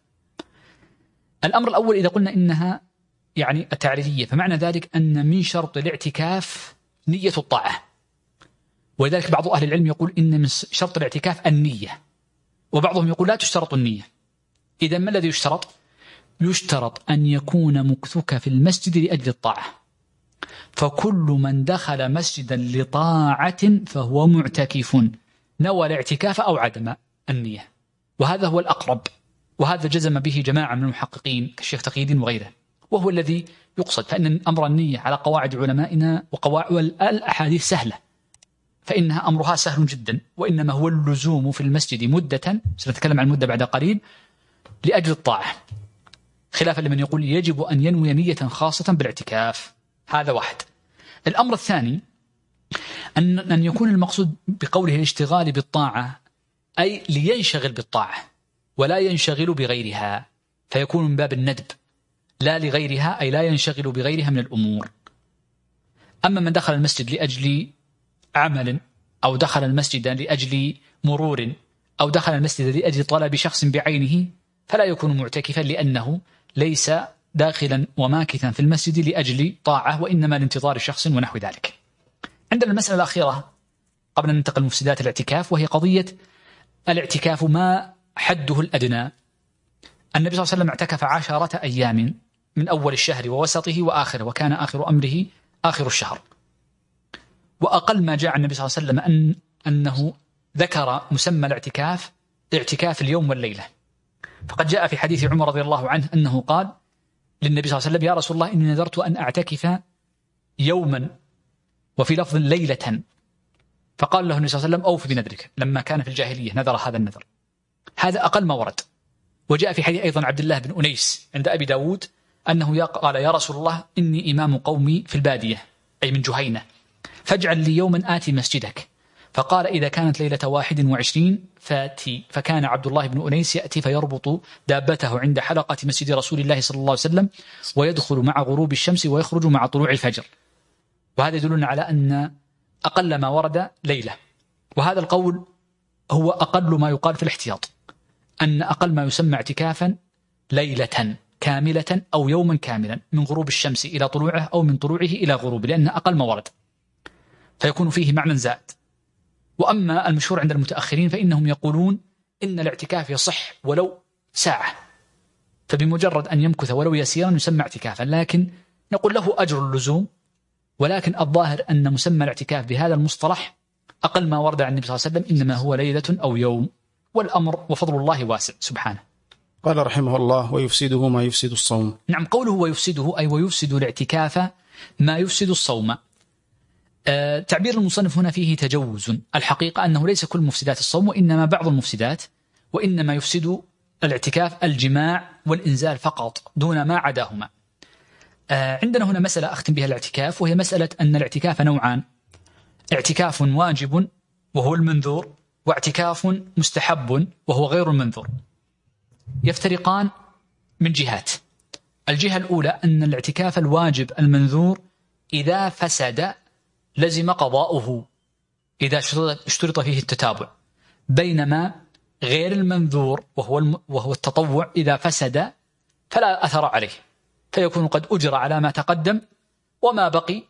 الأمر الأول إذا قلنا إنها يعني التعريفية، فمعنى ذلك أن من شرط الاعتكاف نية الطاعة، ولذلك بعض أهل العلم يقول إن من شرط الاعتكاف النية، وبعضهم يقول لا تشترط النية. إذا ما الذي يشترط؟ يشترط أن يكون مكثك في المسجد لأجل الطاعة، فكل من دخل مسجدا لطاعة فهو معتكف، نوى الاعتكاف أو عدم النية، وهذا هو الأقرب، وهذا جزم به جماعة من المحققين كالشيخ تقي الدين وغيره، وهو الذي يقصد. فإن أمر النية على قواعد علمائنا وقواعد الأحاديث سهلة، فإنها أمرها سهل جدا، وإنما هو اللزوم في المسجد مدة، سنتكلم عن المدة بعد قليل، لأجل الطاعة، خلافا لمن يقول يجب أن ينوي نية خاصة بالاعتكاف. هذا واحد. الأمر الثاني أن أن يكون المقصود بقوله الاشتغال بالطاعة أي لينشغل بالطاعة ولا ينشغل بغيرها، فيكون من باب الندب لا لغيرها، أي لا ينشغل بغيرها من الأمور. أما من دخل المسجد لأجل عمل، أو دخل المسجد لأجل مرور، أو دخل المسجد لأجل طلب شخص بعينه، فلا يكون معتكفا، لأنه ليس داخلا وماكثا في المسجد لأجل طاعة، وإنما لانتظار شخص ونحو ذلك. عندنا المسألة الأخيرة قبل أن ننتقل لمفسدات الاعتكاف، وهي قضية الاعتكاف ما حده الأدنى. النبي صلى الله عليه وسلم اعتكف عشرة أيام من أول الشهر ووسطه وآخره، وكان آخر أمره آخر الشهر. وأقل ما جاء النبي صلى الله عليه وسلم أن أنه ذكر مسمى الاعتكاف اعتكاف اليوم والليلة. فقد جاء في حديث عمر رضي الله عنه أنه قال للنبي صلى الله عليه وسلم: يا رسول الله، إني نذرت أن أعتكف يوما، وفي لفظ ليلة. فقال له النبي صلى الله عليه وسلم: أوف بنذرك، لما كان في الجاهلية نذر هذا النذر. هذا أقل ما ورد. وجاء في حديث أيضا عبد الله بن أنيس عند أبي داود أنه قال: يا رسول الله، إني إمام قومي في البادية، أي من جهينة، فاجعل لي يوما آتي مسجدك. فقال: إذا كانت ليلة واحد وعشرين فاتي. فكان عبد الله بن أنيس يأتي فيربط دابته عند حلقة مسجد رسول الله صلى الله عليه وسلم، ويدخل مع غروب الشمس ويخرج مع طلوع الفجر. وهذا يدلنا على أن أقل ما ورد ليلة. وهذا القول هو أقل ما يقال في الاحتياط، أن أقل ما يسمى اعتكافا ليلة كاملة أو يوما كاملا، من غروب الشمس إلى طلوعه أو من طلوعه إلى غروبه، لأن أقل ما ورد، فيكون فيه معنى زائد. وأما المشهور عند المتأخرين فإنهم يقولون إن الاعتكاف يصح ولو ساعة، فبمجرد أن يمكث ولو يسيرا يسمى اعتكافا، لكن نقول له أجر اللزوم. ولكن الظاهر أن مسمى الاعتكاف بهذا المصطلح أقل ما ورد عن النبي صلى الله عليه وسلم إنما هو ليلة أو يوم، والأمر وفضل الله واسع سبحانه. قال رحمه الله: ويفسده ما يفسد الصوم. نعم، قوله ويفسده أي ويفسد الاعتكاف ما يفسد الصوم. أه تعبير المصنف هنا فيه تجوز. الحقيقة أنه ليس كل مفسدات الصوم، وإنما بعض المفسدات، وإنما يفسد الاعتكاف الجماع والإنزال فقط دون ما عداهما. أه عندنا هنا مسألة أختم بها الاعتكاف، وهي مسألة أن الاعتكاف نوعان: اعتكاف واجب وهو المنذور، واعتكاف مستحب وهو غير المنذور. يفترقان من جهات. الجهة الأولى أن الاعتكاف الواجب المنذور إذا فسد لزم قضاؤه، إذا اشترط فيه التتابع، بينما غير المنذور وهو وهو التطوع إذا فسد فلا أثر عليه، فيكون قد أجر على ما تقدم، وما بقي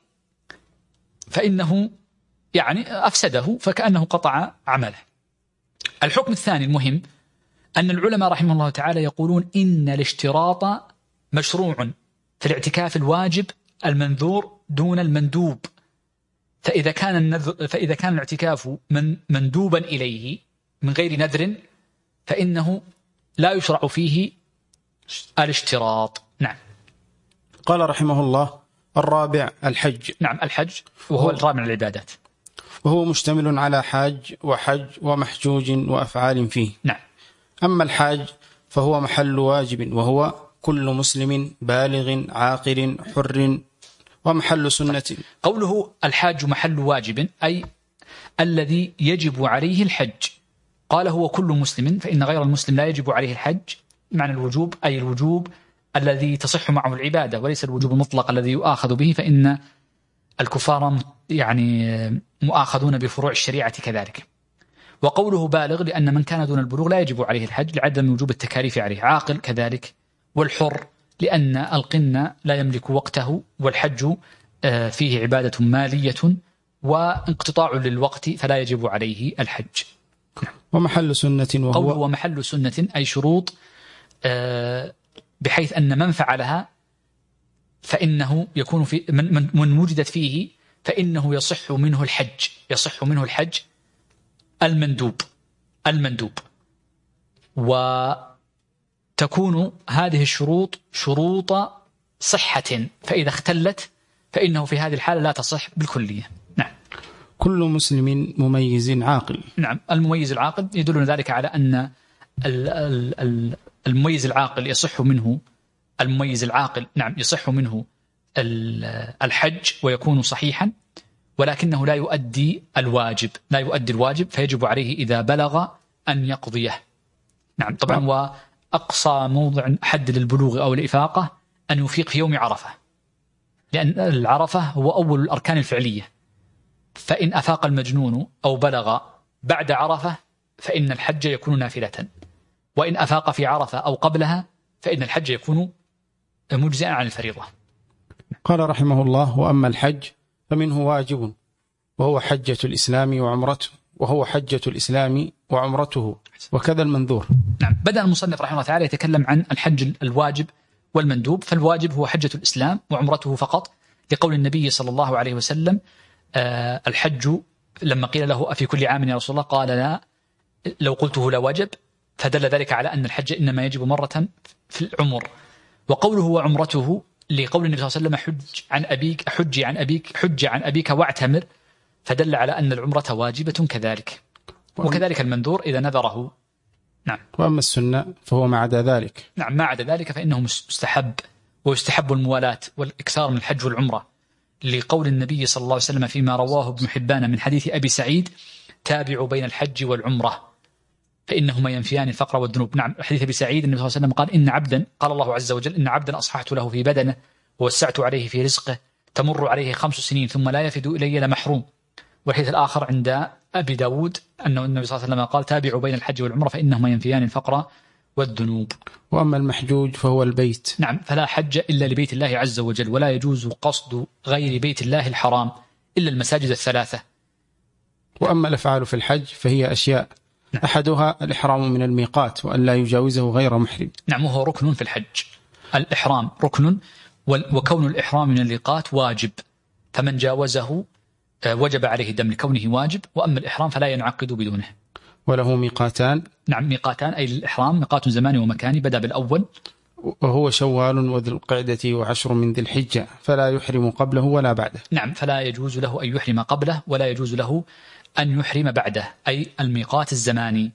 فإنه يعني أفسده، فكأنه قطع عمله. الحكم الثاني المهم أن العلماء رحمه الله تعالى يقولون إن الاشتراط مشروع في الاعتكاف الواجب المنذور دون المندوب. فإذا كان النذر فإذا كان الاعتكاف من مندوبا إليه من غير نذر فإنه لا يشرع فيه الاشتراط. نعم. قال رحمه الله: الرابع الحج. نعم، الحج وهو الرابع من العبادات، وهو مشتمل على حاج وحج ومحجوج وأفعال فيه. نعم. أما الحاج فهو محل واجب، وهو كل مسلم بالغ عاقل حر، ومحل سنة. قوله الحاج محل واجب أي الذي يجب عليه الحج. قال هو كل مسلم، فإن غير المسلم لا يجب عليه الحج. معنى الوجوب أي الوجوب الذي تصح معه العبادة، وليس الوجوب المطلق الذي يؤاخذ به، فإن الكفار يعني مؤاخذون بفروع الشريعة كذلك. وقوله بالغ لأن من كان دون البلوغ لا يجب عليه الحج لعدم وجوب التكاليف عليه. عاقل كذلك، والحر لأن القن لا يملك وقته، والحج فيه عبادة مالية وانقطاع للوقت فلا يجب عليه الحج. ومحل سنة وهو قوله ومحل سنة أي شروط، بحيث أن من فعلها فإنه يكون في من, من وجدت فيه فإنه يصح منه الحج، يصح منه الحج المندوب المندوب وتكون هذه الشروط شروط صحة، فإذا اختلت فإنه في هذه الحالة لا تصح بالكلية. نعم. كل مسلم مميز عاقل. نعم، المميز العاقل يدلنا ذلك على أن المميز العاقل يصح منه المميز العاقل نعم يصح منه الحج ويكون صحيحا، ولكنه لا يؤدي الواجب لا يؤدي الواجب فيجب عليه إذا بلغ أن يقضيه. نعم طبعا. وأقصى موضع حد للبلوغ أو الإفاقة أن يفيق في يوم عرفة، لأن العرفة هو أول الأركان الفعلية، فإن أفاق المجنون أو بلغ بعد عرفة فإن الحج يكون نافلة، وإن أفاق في عرفة أو قبلها فإن الحج يكون مجزئا عن الفريضة. قال رحمه الله: وأما الحج فمنه واجب وهو حجة الإسلام وعمرته وهو حجة الإسلام وعمرته وكذا المنذور. نعم، بدأ المصنف رحمه الله تعالى يتكلم عن الحج الواجب والمندوب. فالواجب هو حجة الإسلام وعمرته فقط، لقول النبي صلى الله عليه وسلم: آه الحج، لما قيل له أفي كل عام يا رسول الله؟ قال: لا، لو قلته لا وجب. فدل ذلك على أن الحج إنما يجب مرة في العمر. وقوله وعمرته لقول النبي صلى الله عليه وسلم: حج عن أبيك حج عن أبيك حج عن أبيك واعتمر، فدل على أن العمرة واجبة كذلك، وكذلك المنذور إذا نذره. نعم. وأما السنة فهو ما عدا ذلك. نعم، ما عدا ذلك فإنه مستحب، ويستحب الموالاة والإكثار من الحج والعمرة، لقول النبي صلى الله عليه وسلم فيما رواه ابن حبان من حديث أبي سعيد: تابعوا بين الحج والعمرة فإنهما ينفيان الفقر والذنوب. نعم، حديث أبي سعيد النبي صلى الله عليه وسلم قال: إن عبدا، قال الله عز وجل: إن عبدا أصححت له في بدنه ووسعت عليه في رزقه تمر عليه خمس سنين ثم لا يفد إلي لمحروم. والحديث الآخر عند أبي داود أنه النبي صلى الله عليه وسلم قال: تابعوا بين الحج والعمرة فإنهما ينفيان الفقر والذنوب. وأما المحجوج فهو البيت. نعم، فلا حج إلا لبيت الله عز وجل، ولا يجوز قصد غير بيت الله الحرام إلا المساجد الثلاثة. وأما الأفعال في الحج فهي أشياء، نعم. أحدها الإحرام من الميقات وأن لا يجاوزه غير محرم. نعم، وهو ركن في الحج. الإحرام ركن، وكون الإحرام من الميقات واجب، فمن جاوزه وجب عليه دم لكونه واجب. وأما الإحرام فلا ينعقد بدونه. وله ميقاتان. نعم، ميقاتان أي للإحرام، ميقات زماني ومكاني، بدأ بالأول وهو شوال وذو القعدة وعشر من ذي الحجة، فلا يحرم قبله ولا بعده. نعم، فلا يجوز له أن يحرم قبله ولا يجوز له أن يحرم بعده، أي الميقات الزماني.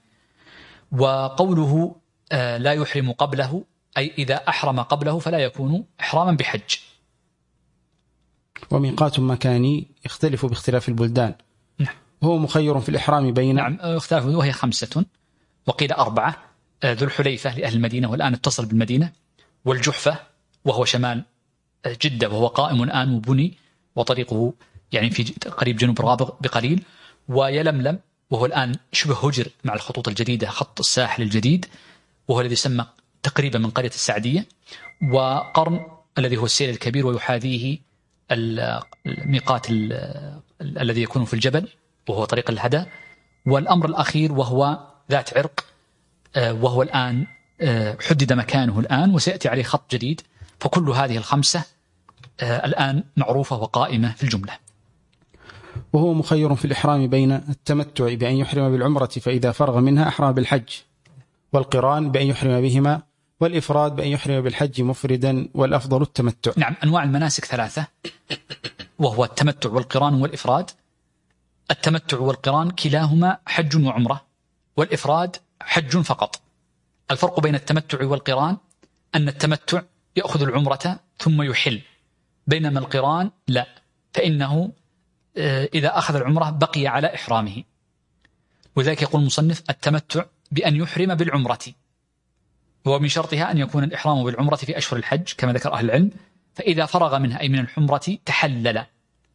وقوله آه لا يحرم قبله أي إذا أحرم قبله فلا يكون إحراما بحج. وميقات مكاني يختلف باختلاف البلدان. نعم. هو مخير في الإحرام بين نعم اختلاف، وهي خمسة وقيل أربعة: ذو الحليفة لأهل المدينة والآن اتصل بالمدينة، والجحفة وهو شمال جدة وهو قائم الآن وبني وطريقه يعني في قريب جنوب الرابغ بقليل، ويلملم وهو الآن شبه هجر مع الخطوط الجديدة، خط الساحل الجديد وهو الذي يسمى تقريبا من قرية السعدية، وقرن الذي هو السيل الكبير ويحاذيه الميقات الذي يكون في الجبل وهو طريق الهدى، والأمر الأخير وهو ذات عرق وهو الآن حدد مكانه الآن وسيأتي عليه خط جديد. فكل هذه الخمسة الآن معروفة وقائمة في الجملة. وهو مخير في الإحرام بين التمتع بأن يحرم بالعمرة فإذا فرغ منها أحرم بالحج، والقران بأن يحرم بهما، والإفراد بأن يحرم بالحج مفردا، والأفضل التمتع. نعم، أنواع المناسك ثلاثة، وهو التمتع والقران والإفراد. التمتع والقران كلاهما حج وعمرة، والإفراد حج فقط. الفرق بين التمتع والقران أن التمتع يأخذ العمرة ثم يحل، بينما القران لا، فإنه إذا أخذ العمرة بقي على إحرامه. وذلك يقول المصنف: التمتع بأن يحرم بالعمرة، ومن شرطها أن يكون الإحرام بالعمرة في أشهر الحج كما ذكر أهل العلم، فإذا فرغ منها أي من الحمرة تحلل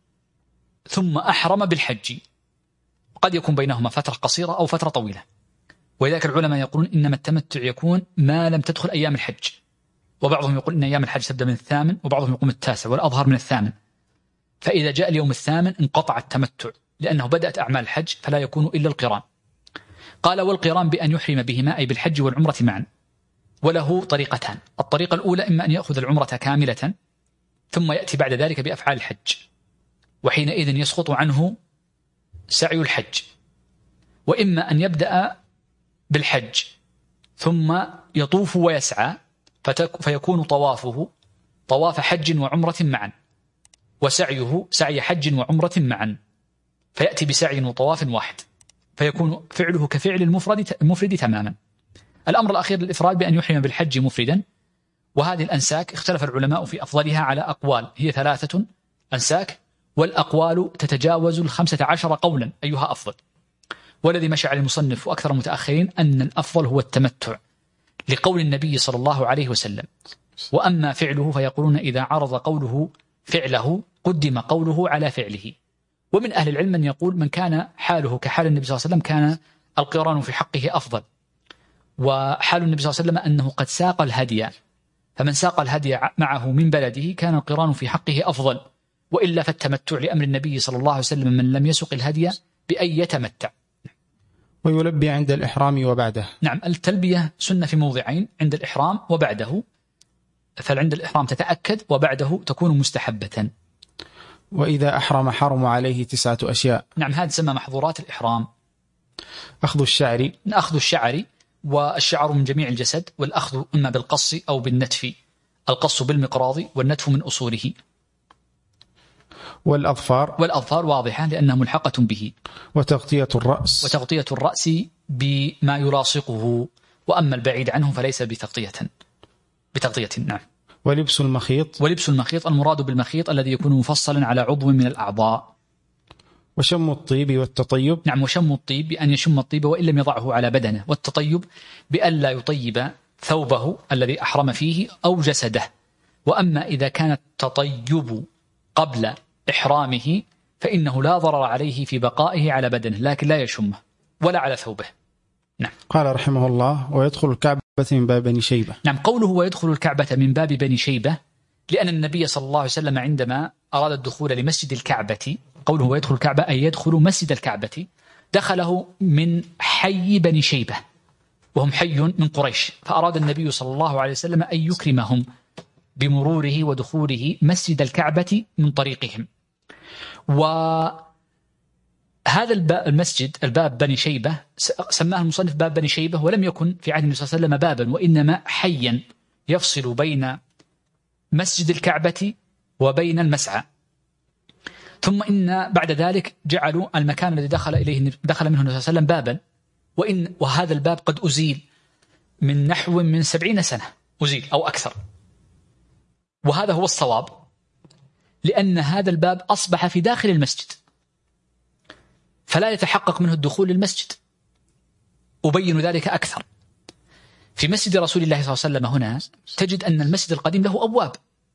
ثم أحرم بالحج، قد يكون بينهما فترة قصيرة أو فترة طويلة. ولذلك العلماء يقولون إنما التمتع يكون ما لم تدخل أيام الحج، وبعضهم يقول إن أيام الحج تبدأ من الثامن، وبعضهم يقول من التاسع، والأظهر من الثامن. فإذا جاء اليوم الثامن انقطع التمتع لأنه بدأت أعمال الحج، فلا يكون إلا القران. قال: والقران بأن يحرم بهما أي بالحج والعمرة معا، وله طريقتان. الطريقة الأولى إما أن يأخذ العمرة كاملة ثم يأتي بعد ذلك بأفعال الحج، وحينئذ يسقط عنه سعي الحج، وإما أن يبدأ بالحج ثم يطوف ويسعى فيكون طوافه طواف حج وعمرة معا، وسعيه سعي حج وعمرة معا، فيأتي بسعي وطواف واحد فيكون فعله كفعل المفرد المفرد تماما. الأمر الأخير للإفراد بأن يحرم بالحج مفردا، وهذه الأنساك اختلف العلماء في أفضلها على أقوال، هي ثلاثة أنساك، والأقوال تتجاوز الخمسة عشر قولا أيها أفضل. والذي مشى على المصنف وأكثر المتأخرين أن الأفضل هو التمتع لقول النبي صلى الله عليه وسلم. وأما فعله فيقولون إذا عرض قوله فعله قدم قوله على فعله. ومن أهل العلم من يقول من كان حاله كحال النبي صلى الله عليه وسلم كان القران في حقه أفضل، وحال النبي صلى الله عليه وسلم أنه قد ساق الهدي، فمن ساق الهدي معه من بلده كان القران في حقه أفضل، وإلا فالتمتع لأمر النبي صلى الله عليه وسلم من لم يسق الهدي بأن يتمتع. ويلبي عند الإحرام وبعده. نعم، التلبية سنة في موضعين، عند الإحرام وبعده، فعند الإحرام تتأكد وبعده تكون مستحبة. وإذا أحرم حرم عليه تسعة أشياء. نعم، هذا تسمى محظورات الإحرام. أخذ الشعر. أخذ الشعر، والشعر من جميع الجسد، والأخذ إما بالقص أو بالنتف، القص بالمقراض والنتف من أصوله. والأظفار. والأظفار واضحة لأنها ملحقة به. وتغطية الرأس. وتغطية الرأس بما يلاصقه، وأما البعيد عنه فليس بتغطية بتغطية نعم. ولبس المخيط. ولبس المخيط، المراد بالمخيط الذي يكون مفصلا على عضو من الأعضاء. وشم الطيب والتطيب. نعم، وشم الطيب بأن يشم الطيب وإن لم يضعه على بدنه، والتطيب بأن لا يطيب ثوبه الذي أحرم فيه أو جسده. وأما إذا كان التطيب قبل إحرامه فإنه لا ضرر عليه في بقائه على بدنه، لكن لا يشمه ولا على ثوبه. نعم. قال رحمه الله ويدخل الكعبة من باب بني شيبة. نعم، قوله ويدخل الكعبة من باب بني شيبة لأن النبي صلى الله عليه وسلم عندما أراد الدخول لمسجد الكعبة، قوله ويدخل الكعبة أي يدخل مسجد الكعبة، دخله من حي بني شيبة وهم حي من قريش، فأراد النبي صلى الله عليه وسلم أن يكرمهم بمروره ودخوله مسجد الكعبة من طريقهم. وهذا المسجد الباب بني شيبة سماه المصنف باب بني شيبة، ولم يكن في عهد النبي صلى الله عليه وسلم بابا، وإنما حيا يفصل بين مسجد الكعبة وبين المسعى. ثم إن بعد ذلك جعلوا المكان الذي دخل إليه دخل منه النبي صلى الله عليه وسلم بابا، وإن وهذا الباب قد أزيل من نحو من سبعين سنة، أزيل أو أكثر، وهذا هو الصواب، لأن هذا الباب أصبح في داخل المسجد فلا يتحقق منه الدخول للمسجد. أبين ذلك أكثر. في مسجد رسول الله صلى الله عليه وسلم هنا تجد أن المسجد القديم له أبواب.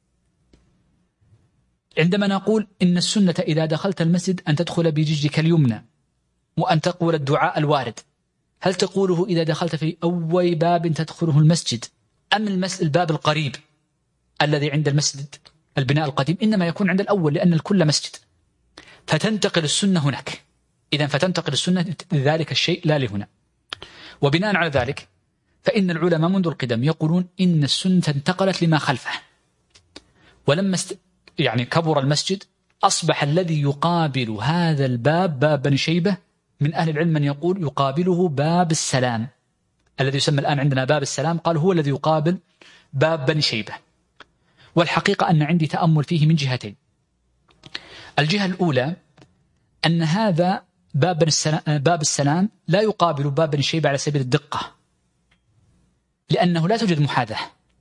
عندما نقول إن السنة إذا دخلت المسجد أن تدخل برجلك اليمنى وأن تقول الدعاء الوارد، هل تقوله إذا دخلت في أول باب تدخله المسجد أم المسجد الباب القريب الذي عند المسجد البناء القديم؟ إنما يكون عند الأول لأن الكل مسجد، فتنتقل السنة هناك. إذن فتنتقل السنة لذلك الشيء لا لهنا. وبناء على ذلك فإن العلماء منذ القدم يقولون إن السنة انتقلت لما خلفه، ولما است... يعني كبر المسجد أصبح الذي يقابل هذا الباب باب بني شيبة من أهل العلم من يقول يقابله باب السلام الذي يسمى الآن عندنا باب السلام، قال هو الذي يقابل باب بني شيبة. والحقيقة أن عندي تأمل فيه من جهتين. الجهة الأولى أن هذا باب السلام, باب السلام لا يقابل باب بني شيبة على سبيل الدقة، لأنه لا توجد محاذاة،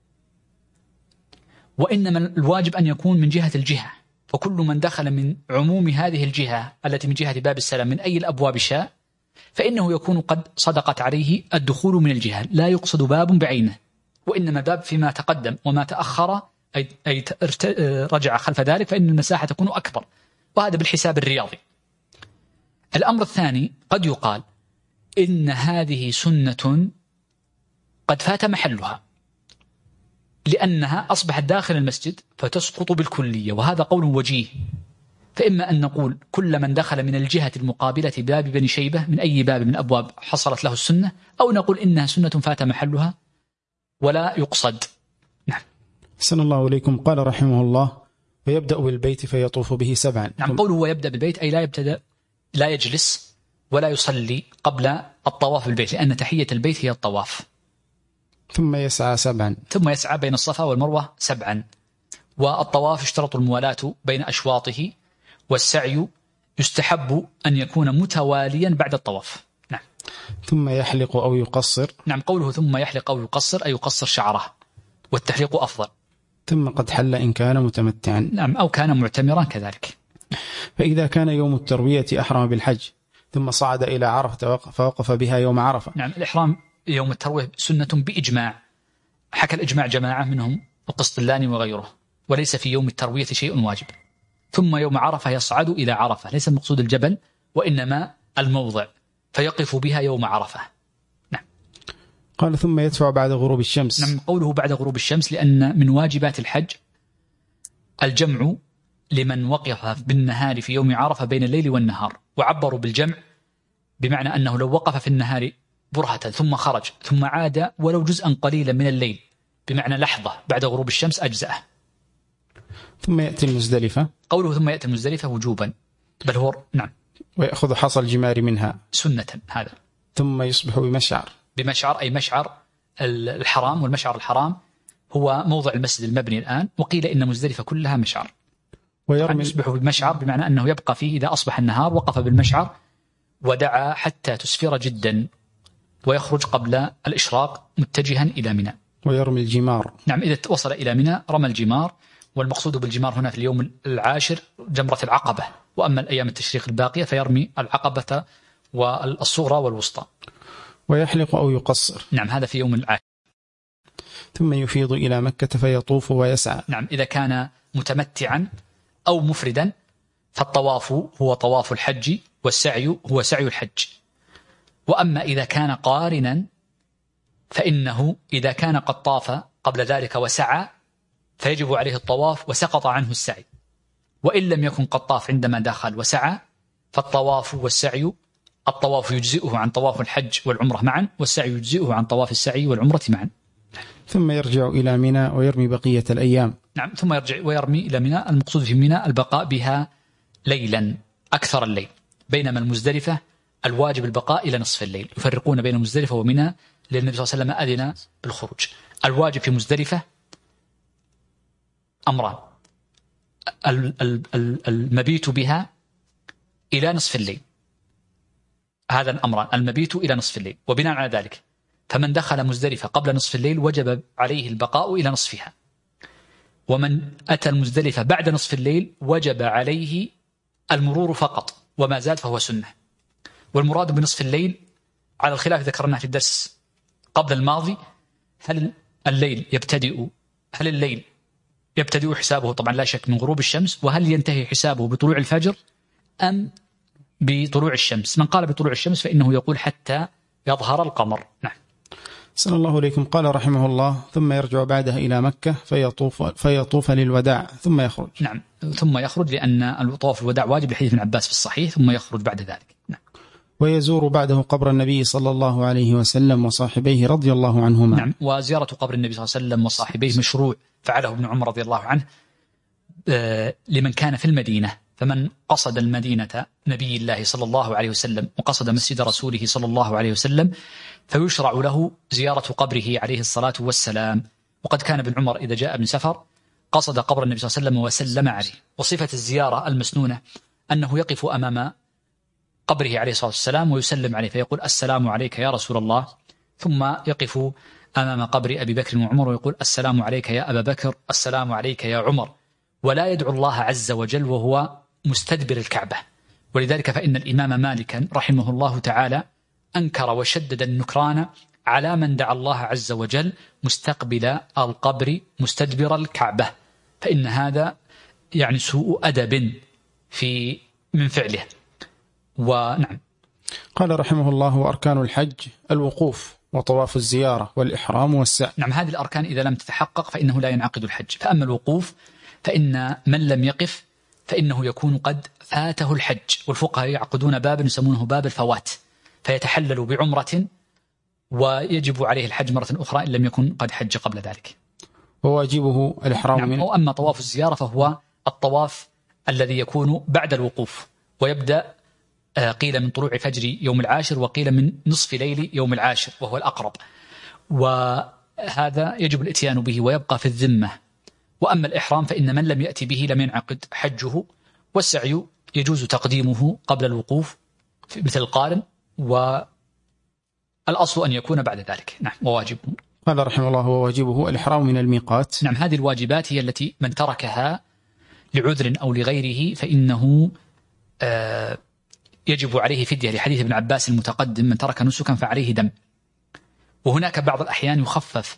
وإنما الواجب أن يكون من جهة الجهة، وكل من دخل من عموم هذه الجهة التي من جهة باب السلام من أي الأبواب شاء فإنه يكون قد صدقت عليه الدخول من الجهة، لا يقصد باب بعينه، وإنما باب فيما تقدم وما تأخر أي, أي رجع خلف ذلك فإن المساحة تكون أكبر، وهذا بالحساب الرياضي. الأمر الثاني قد يقال إن هذه سنة قد فات محلها لأنها أصبحت داخل المسجد فتسقط بالكلية، وهذا قول وجيه. فإما أن نقول كل من دخل من الجهة المقابلة باب بني شيبة من أي باب من أبواب حصلت له السنة، أو نقول إنها سنة فات محلها ولا يقصد. نعم. أحسن الله إليكم. قال رحمه الله ويبدأ بالبيت فيطوف به سبعا. نعم، قوله ويبدأ بالبيت أي لا يبتدأ لا يجلس ولا يصلي قبل الطواف بالبيت، لأن تحية البيت هي الطواف. ثم يسعى سبعا. ثم يسعى بين الصفا والمروة سبعا. والطواف اشترط الموالاة بين أشواطه، والسعي يستحب أن يكون متواليا بعد الطواف. نعم. ثم يحلق أو يقصر. نعم، قوله ثم يحلق أو يقصر أي يقصر شعره، والتحليق أفضل. ثم قد حل إن كان متمتعا. نعم، أو كان معتمرا كذلك. فإذا كان يوم التروية أحرم بالحج ثم صعد إلى عرفة فوقف بها يوم عرفة. نعم، الإحرام يوم التروية سنة بإجماع، حكى الإجماع جماعة منهم القسطلاني وغيره، وليس في يوم التروية شيء واجب. ثم يوم عرفة يصعد إلى عرفة، ليس المقصود الجبل وإنما الموضع، فيقف بها يوم عرفة. نعم. قال ثم يدفع بعد غروب الشمس. نعم، قوله بعد غروب الشمس لأن من واجبات الحج الجمع لمن وقف بالنهار في يوم عرفة بين الليل والنهار، وعبروا بالجمع بمعنى أنه لو وقف في النهار برهة ثم خرج ثم عاد ولو جزءا قليلا من الليل بمعنى لحظة بعد غروب الشمس أجزأه. ثم يأتي المزدلفة. قوله ثم يأتي المزدلفة وجوبا، بل هو نعم، ويأخذ حصى الجمار منها سنة هذا. ثم يصبح بمشعر. بمشعر أي مشعر الحرام، والمشعر الحرام هو موضع المسجد المبني الآن، وقيل إن مزدلفة كلها مشعر. ويرمي يصبح بمشعر بمعنى أنه يبقى فيه إذا أصبح النهار وقف بالمشعر ودعا حتى تسفر جدا ويخرج قبل الإشراق متجها إلى منى. ويرمي الجمار. نعم، إذا وصل إلى منى رمى الجمار، والمقصود بالجمار هنا في اليوم العاشر جمرة العقبة، وأما الأيام التشريق الباقية فيرمي العقبة والصغرى والوسطى. ويحلق أو يقصر. نعم، هذا في يوم العاشر. ثم يفيض إلى مكة فيطوف ويسعى. نعم، إذا كان متمتعا أو مفردا فالطواف هو طواف الحج والسعي هو سعي الحج. وأما إذا كان قارنا فإنه إذا كان قد طاف قبل ذلك وسعى فيجب عليه الطواف وسقط عنه السعي، وإن لم يكن قد طاف عندما دخل وسعى فالطواف والسعي، الطواف يجزئه عن طواف الحج والعمرة معا، والسعي يجزئه عن طواف السعي والعمرة معا. ثم يرجع إلى منى ويرمي بقية الأيام. نعم، ثم يرجع ويرمي إلى منى، المقصود في منى البقاء بها ليلا أكثر الليل، بينما المزدلفة الواجب البقاء إلى نصف الليل. يفرقون بين المزدلفة ومنى لأن النبي صلى الله عليه وسلم أذن بالخروج. الواجب في مزدلفة أمران: المبيت بها إلى نصف الليل، هذا الأمران، المبيت إلى نصف الليل. وبناء على ذلك فمن دخل مزدلفة قبل نصف الليل وجب عليه البقاء إلى نصفها، ومن أتى المزدلفة بعد نصف الليل وجب عليه المرور فقط، وما زاد فهو سنة. والمراد بنصف الليل على الخلاف ذكرناه في الدرس قبل الماضي، هل الليل يبتدئ هل الليل يبتدئ حسابه طبعا لا شك من غروب الشمس، وهل ينتهي حسابه بطلوع الفجر أم بطلوع الشمس؟ من قال بطلوع الشمس فإنه يقول حتى يظهر القمر. نعم. صلى الله عليكم. قال رحمه الله ثم يرجع بعدها إلى مكة فيطوف, فيطوف للوداع ثم يخرج. نعم، ثم يخرج لأن الطواف الوداع واجب لحديث ابن عباس في الصحيح، ثم يخرج بعد ذلك. نعم. ويزور بعده قبر النبي صلى الله عليه وسلم وصاحبيه رضي الله عنهما. نعم، وزيارة قبر النبي صلى الله عليه وسلم وصاحبيه مشروع، فعله ابن عمر رضي الله عنه لمن كان في المدينة. فمن قصد المدينة نبي الله صلى الله عليه وسلم وقصد مسجد رسوله صلى الله عليه وسلم فيشرع له زيارة قبره عليه الصلاة والسلام. وقد كان ابن عمر إذا جاء من سفر قصد قبر النبي صلى الله عليه وسلم وسلم عليه. وصفة الزيارة المسنونة أنه يقف أمام قبره عليه الصلاة والسلام ويسلم عليه فيقول السلام عليك يا رسول الله، ثم يقف أمام قبر أبي بكر وعمر ويقول السلام عليك يا أبا بكر، السلام عليك يا عمر، ولا يدعو الله عز وجل وهو مستدبر الكعبة. ولذلك فإن الإمام مالكا رحمه الله تعالى أنكر وشدد النكران على من دعا الله عز وجل مستقبل القبر مستدبر الكعبة، فإن هذا يعني سوء أدب في من فعله. ونعم. قال رحمه الله وأركان الحج الوقوف وطواف الزيارة والإحرام والسعي. نعم، هذه الأركان إذا لم تتحقق فإنه لا ينعقد الحج. فأما الوقوف فإن من لم يقف فإنه يكون قد فاته الحج، والفقهاء يعقدون بابا يسمونه باب الفوات، فيتحلل بعمرة ويجب عليه الحج مرة أخرى إن لم يكن قد حج قبل ذلك. وواجبه الإحرام نعم. منه. وأما طواف الزيارة فهو الطواف الذي يكون بعد الوقوف، ويبدأ قيل من طلوع فجر يوم العاشر وقيل من نصف ليل يوم العاشر وهو الأقرب، وهذا يجب الاتيان به ويبقى في الذمة. وأما الإحرام فإن من لم يأتي به لم ينعقد حجه، والسعي يجوز تقديمه قبل الوقوف مثل القارن، والأصل أن يكون بعد ذلك. نعم. وواجبه قال رحمه الله وواجبه الإحرام من الميقات. نعم. هذه الواجبات هي التي من تركها لعذر أو لغيره فإنه آه يجب عليه فدية، لحديث ابن عباس المتقدم: من ترك نسكا فعليه دم. وهناك بعض الأحيان يخفف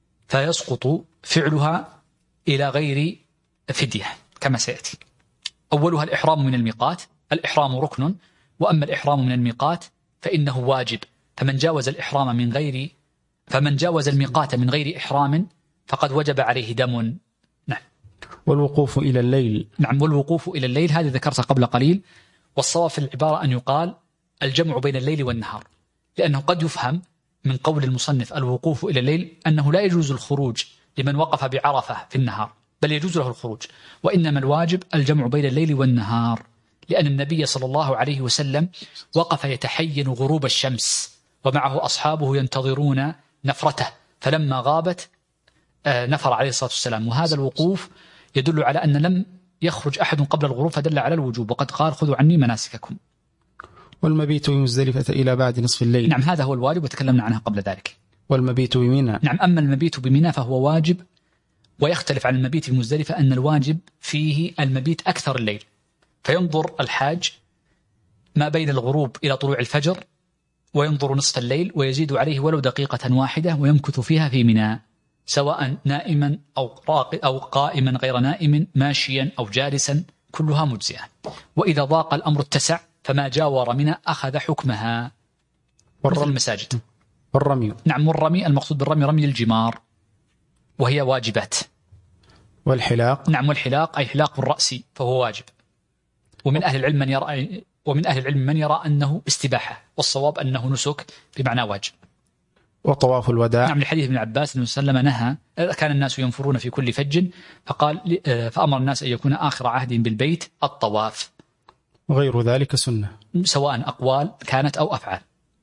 فيسقط فعلها إلى غير فدية كما سيأتي. أولها الإحرام من الميقات. الإحرام ركن، وأما الإحرام من الميقات فإنه واجب، فمن جاوز الإحرام من غير فمن جاوز الميقات من غير إحرام فقد وجب عليه دم. نعم. والوقوف إلى الليل. نعم. والوقوف إلى الليل هذه ذكرتها قبل قليل، والصواب في العبارة أن يقال الجمع بين الليل والنهار، لأنه قد يفهم من قول المصنف الوقوف إلى الليل أنه لا يجوز الخروج لمن وقف بعرفة في النهار، بل يجوز له الخروج، وإنما الواجب الجمع بين الليل والنهار، لأن النبي صلى الله عليه وسلم وقف يتحين غروب الشمس ومعه أصحابه ينتظرون نفرته، فلما غابت نفر عليه الصلاة والسلام. وهذا الوقوف يدل على أن لم يخرج أحد قبل الغروب، فدل على الوجوب، وقد قال خذوا عني مناسككم. والمبيت بمزدلفة إلى بعد نصف الليل. نعم. هذا هو الواجب وتكلمنا عنها قبل ذلك. والمبيت بمنى. نعم. أما المبيت بمنى فهو واجب، ويختلف عن المبيت بمزدلفة أن الواجب فيه المبيت أكثر الليل، فينظر الحاج ما بين الغروب إلى طلوع الفجر وينظر نصف الليل ويزيد عليه ولو دقيقة واحدة ويمكث فيها في منى، سواء نائما أو أو قائما غير نائم، ماشيا أو جالسا، كلها مجزئة. وإذا ضاق الأمر اتسع، فما جاور منى أخذ حكمها مثل المساجد. والرمي. نعم. والرمي المقصود بالرمي رمي الجمار، وهي واجبات. والحلاق. نعم. والحلاق أي حلاق الرأس فهو واجب. ومن أهل العلم من يرى ومن أهل العلم من يرى أنه استباحة، والصواب أنه نسك بمعنى واجب. وطواف الوداع. نعم. لحديث ابن عباس أنه سلم نهى كان الناس ينفرون في كل فج، فقال فأمر الناس أن يكون آخر عهد بالبيت الطواف. وغير ذلك سنة، سواء أقوال كانت أو أفعال.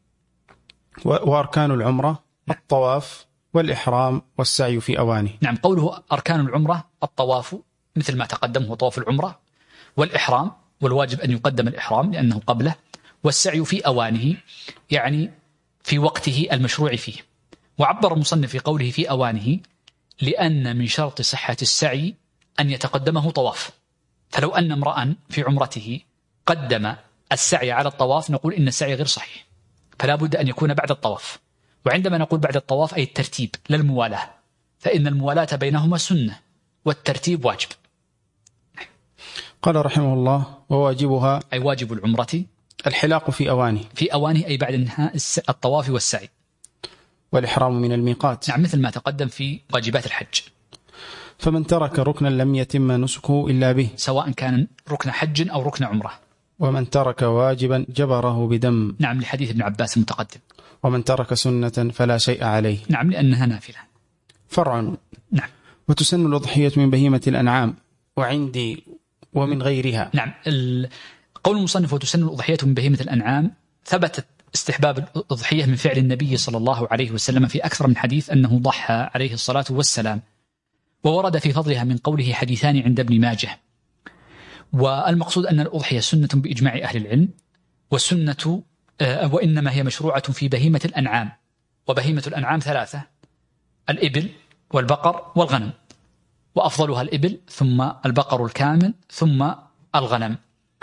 وأركان العمرة الطواف والإحرام والسعي في أوانه. نعم. قوله أركان العمرة الطواف مثل ما تقدم هو طواف العمرة، والإحرام والواجب أن يقدم الإحرام لأنه قبله، والسعي في أوانه يعني في وقته المشروع فيه. وعبر المصنف في قوله في أوانه لأن من شرط صحة السعي أن يتقدمه طواف، فلو أن امرأ في عمرته قدم السعي على الطواف نقول إن السعي غير صحيح، فلا بد أن يكون بعد الطواف. وعندما نقول بعد الطواف أي الترتيب لا الموالاة، فإن الموالاة بينهما سنة والترتيب واجب. قال رحمه الله وواجبها أي واجب العمرة الحلاق في أوانه. في أوانه أي بعد انتهاء الطواف والسعي. والإحرام من الميقات. نعم. مثل ما تقدم في واجبات الحج. فمن ترك ركنا لم يتم نسكه إلا به، سواء كان ركن حج أو ركن عمرة. ومن ترك واجبا جبره بدم. نعم. لحديث ابن عباس المتقدم. ومن ترك سنة فلا شيء عليه. نعم. لأنها نافلة. فرع. نعم. وتسن الأضحية من بهيمة الأنعام وعندي ومن غيرها. نعم. قول المصنف وتسن الأضحية من بهيمة الأنعام، ثبتت استحباب الأضحية من فعل النبي صلى الله عليه وسلم في أكثر من حديث أنه ضحى عليه الصلاة والسلام، وورد في فضلها من قوله حديثان عند ابن ماجه. والمقصود أن الأضحية سنة بإجماع أهل العلم، والسنة وإنما هي مشروعة في بهيمة الأنعام. وبهيمة الأنعام ثلاثة: الإبل والبقر والغنم، وأفضلها الإبل ثم البقر الكامل ثم الغنم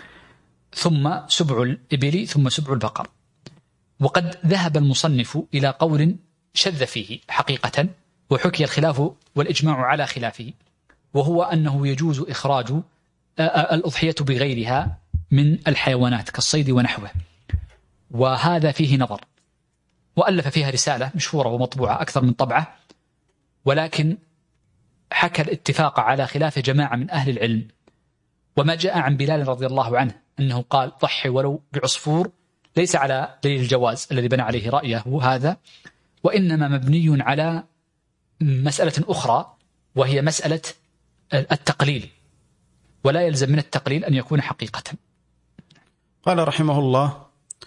ثم سبع الإبل ثم سبع البقر. وقد ذهب المصنف إلى قول شذ فيه حقيقة، وحكي الخلاف والإجماع على خلافه، وهو أنه يجوز إخراج الأضحية بغيرها من الحيوانات كالصيد ونحوه، وهذا فيه نظر. وألف فيها رسالة مشهورة ومطبوعة أكثر من طبعة، ولكن حكى الاتفاق على خلاف جماعة من أهل العلم. وما جاء عن بلال رضي الله عنه أنه قال ضحي ولو بعصفور ليس على دليل الجواز الذي بنى عليه رأيه هذا، وإنما مبني على مسألة أخرى وهي مسألة التقليل، ولا يلزم من التقليل أن يكون حقيقة. قال رحمه الله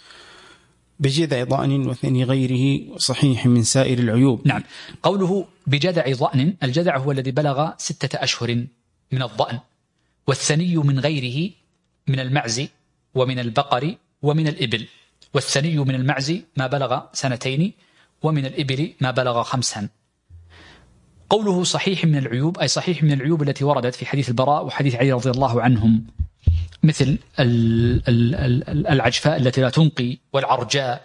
بجذع ضأن وثني غيره صحيح من سائر العيوب. نعم. قوله بجذع ضأن، الجذع هو الذي بلغ ستة أشهر من الضأن، والثني من غيره من المعز ومن البقر ومن الإبل، والثني من المعز ما بلغ سنتين ومن الإبل ما بلغ خمسا. قوله صحيح من العيوب أي صحيح من العيوب التي وردت في حديث البراء وحديث علي رضي الله عنهم، مثل العجفاء التي لا تنقي والعرجاء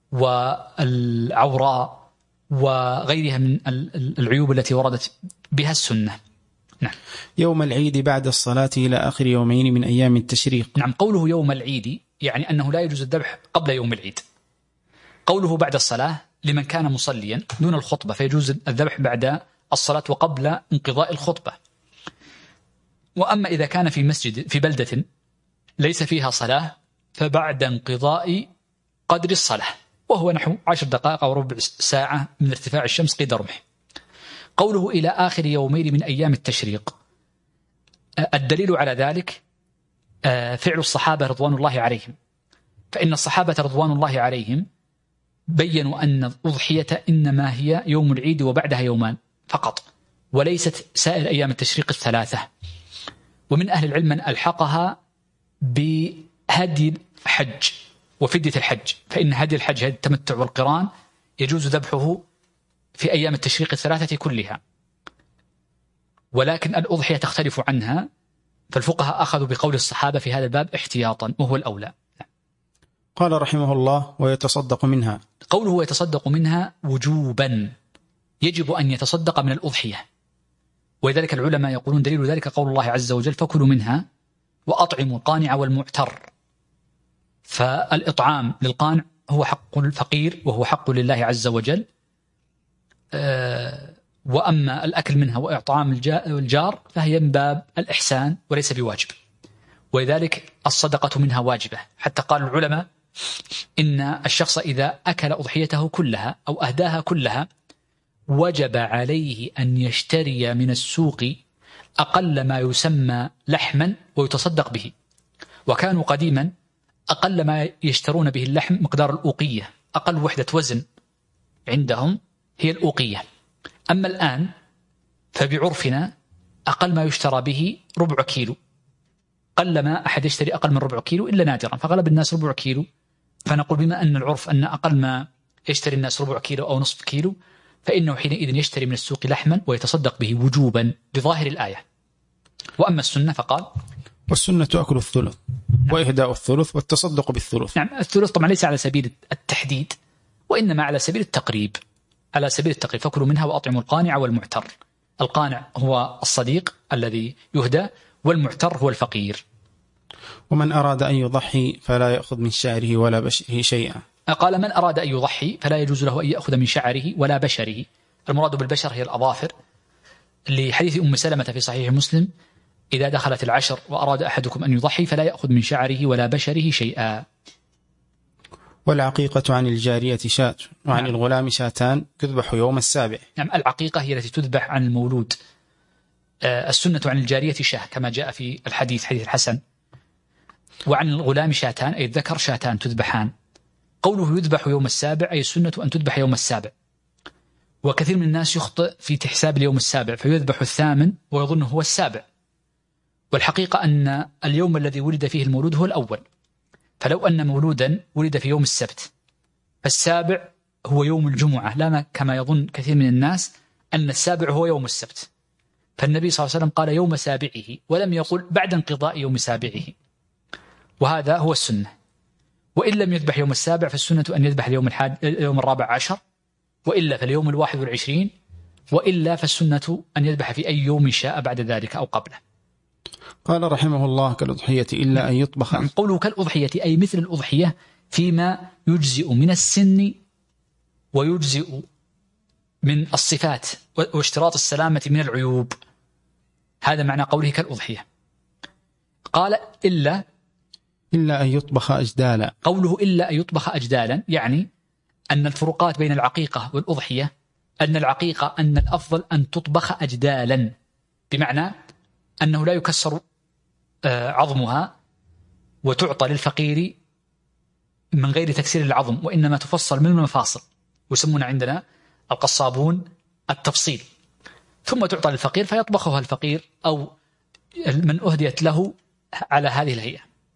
والعوراء وغيرها من العيوب التي وردت بها السنة. نعم. يوم العيد بعد الصلاة إلى آخر يومين من أيام التشريق. نعم. قوله يوم العيد يعني أنه لا يجوز الذبح قبل يوم العيد. قوله بعد الصلاة لمن كان مصليا دون الخطبة فيجوز الذبح بعد الصلاة وقبل انقضاء الخطبة. وأما إذا كان في مسجد في بلدة ليس فيها صلاة فبعد انقضاء قدر الصلاة، وهو نحو عشر دقائق أو ربع ساعة من ارتفاع الشمس قيد رمح. قوله إلى آخر يومين من أيام التشريق، الدليل على ذلك فعل الصحابة رضوان الله عليهم، فإن الصحابة رضوان الله عليهم بيّنوا أن الأضحية إنما هي يوم العيد وبعدها يومان فقط، وليست سائر أيام التشريق الثلاثة. ومن أهل العلم من ألحقها بهدي الحج وفدية الحج، فإن هدي الحج هدي التمتع والقران يجوز ذبحه في أيام التشريق الثلاثة كلها، ولكن الأضحية تختلف عنها، فالفقهاء أخذوا بقول الصحابة في هذا الباب احتياطا وهو الأولى. قال رحمه الله ويتصدق منها. قوله يتصدق منها وجوبا، يجب أن يتصدق من الأضحية، ولذلك العلماء يقولون دليل ذلك قول الله عز وجل فكلوا منها وأطعموا القانع والمعتر. فالإطعام للقانع هو حق الفقير وهو حق لله عز وجل، أه وأما الأكل منها وإطعام الجار فهي من باب الإحسان وليس بواجب، ولذلك الصدقة منها واجبة. حتى قال العلماء إن الشخص إذا أكل أضحيته كلها أو أهداها كلها وجب عليه أن يشتري من السوق أقل ما يسمى لحما ويتصدق به. وكانوا قديما أقل ما يشترون به اللحم مقدار الأوقية، أقل وحدة وزن عندهم هي الأوقية. أما الآن فبعرفنا أقل ما يشترى به ربع كيلو، قل ما أحد يشتري أقل من ربع كيلو إلا نادرا، فغلب الناس ربع كيلو. فنقول بما أن العرف أن أقل ما يشتري الناس ربع كيلو أو نصف كيلو، فإنه حينئذ يشتري من السوق لحما ويتصدق به وجوبا بظاهر الآية. وأما السنة فقال والسنة أكل الثلث وإهداء الثلث والتصدق بالثلث. نعم. الثلث طبعا ليس على سبيل التحديد وإنما على سبيل التقريب، على سبيل التقريب. فكلوا منها وأطعموا القانع والمعتر. القانع هو الصديق الذي يهدى، والمعتر هو الفقير. ومن أراد أن يضحي فلا يأخذ من شعره ولا بشره شيئا. قال من أراد أن يضحي فلا يجوز له أن يأخذ من شعره ولا بشره. المراد بالبشر هي الأظافر، لحديث أم سلمة في صحيح مسلم إذا دخلت العشر وأراد أحدكم أن يضحي فلا يأخذ من شعره ولا بشره شيئا. والعقيقة عن الجارية شاة وعن نعم. الغلام شاتان تذبح يوم السابع. نعم. العقيقة هي التي تذبح عن المولود. آه السنة عن الجارية شاه كما جاء في الحديث حديث الحسن. وعن الغلام شاتان أي الذكر شاتان تذبحان. قوله يذبح يوم السابع أي السنة أن تذبح يوم السابع. وكثير من الناس يخطئ في حساب اليوم السابع فيذبح الثامن ويظنه هو السابع، والحقيقة أن اليوم الذي ولد فيه المولود هو الأول. فلو أن مولودا ولد في يوم السبت فالسابع هو يوم الجمعة، لا كما يظن كثير من الناس أن السابع هو يوم السبت. فالنبي صلى الله عليه وسلم قال يوم سابعه ولم يقل بعد انقضاء يوم سابعه، وهذا هو السنة. وإن لم يذبح يوم السابع فالسنة أن يذبح اليوم الحاد اليوم الرابع عشر، وإلا فاليوم الواحد والعشرين، وإلا فالسنة أن يذبح في أي يوم شاء بعد ذلك أو قبله. قال رحمه الله كالأضحية إلا أن يطبخ. قوله كالأضحية أي مثل الأضحية فيما يجزئ من السن ويجزئ من الصفات واشتراط السلامة من العيوب، هذا معنى قوله كالأضحية. قال إلا إلا أن يطبخ أجدالا. قوله إلا أن يطبخ أجدالا يعني أن الفروقات بين العقيقة والأضحية أن العقيقة أن الأفضل أن تطبخ أجدالا، بمعنى أنه لا يكسر عظمها وتعطى للفقير من غير تكسير العظم، وإنما تفصل من المفاصل، ويسمون عندنا القصابون التفصيل، ثم تعطى للفقير فيطبخها الفقير أو من أهديت له على هذه الهيئة.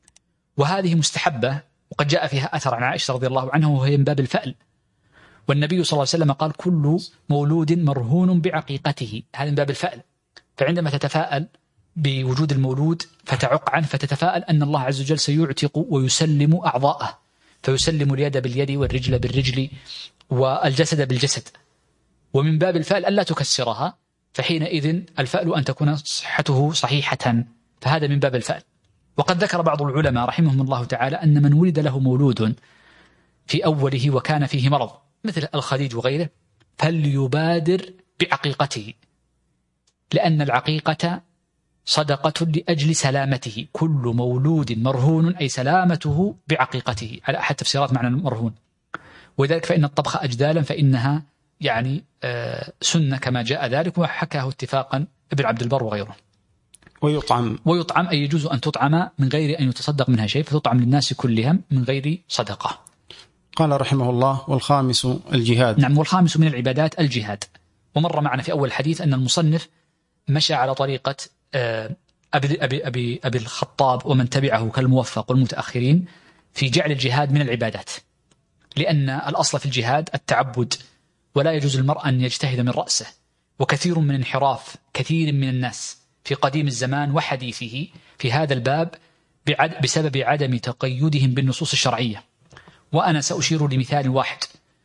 وهذه مستحبة، وقد جاء فيها أثر عن عائشة رضي الله عنها وهي من باب الفأل. والنبي صلى الله عليه وسلم قال كل مولود مرهون بعقيقته، هذا من باب الفأل. فعندما تتفاءل بوجود المولود فتعق عنه، فتتفاءل أن الله عز وجل سيعتق ويسلم أعضاءه، فيسلم اليد باليد والرجل بالرجل والجسد بالجسد. ومن باب الفأل ألا تكسرها، فحينئذ الفأل أن تكون صحته صحيحة، فهذا من باب الفأل. وقد ذكر بعض العلماء رحمهم الله تعالى أن من ولد له مولود في أوله وكان فيه مرض مثل الخديج وغيره فليبادر بعقيقته، لأن العقيقة صدقة لأجل سلامته. كل مولود مرهون أي سلامته بعقيقته، على أحد تفسيرات معنى المرهون. وذلك فإن الطبخ أجدالا فإنها يعني سنة كما جاء ذلك، وحكاه اتفاقا ابن عبد البر وغيره. ويطعم ويطعم أي يجوز أن تطعم من غير أن يتصدق منها شيء، فتطعم للناس كلهم من غير صدقة. قال رحمه الله: والخامس الجهاد. نعم، والخامس من العبادات الجهاد. ومر معنا في أول الحديث أن المصنف مشى على طريقة أبي, أبي, أبي, أبي الخطاب ومن تبعه كالموفق والمتأخرين في جعل الجهاد من العبادات، لأن الأصل في الجهاد التعبد، ولا يجوز المرء أن يجتهد من رأسه. وكثير من انحراف كثير من الناس في قديم الزمان وحديثه في هذا الباب بسبب عدم تقيدهم بالنصوص الشرعية. وأنا سأشير لمثال واحد.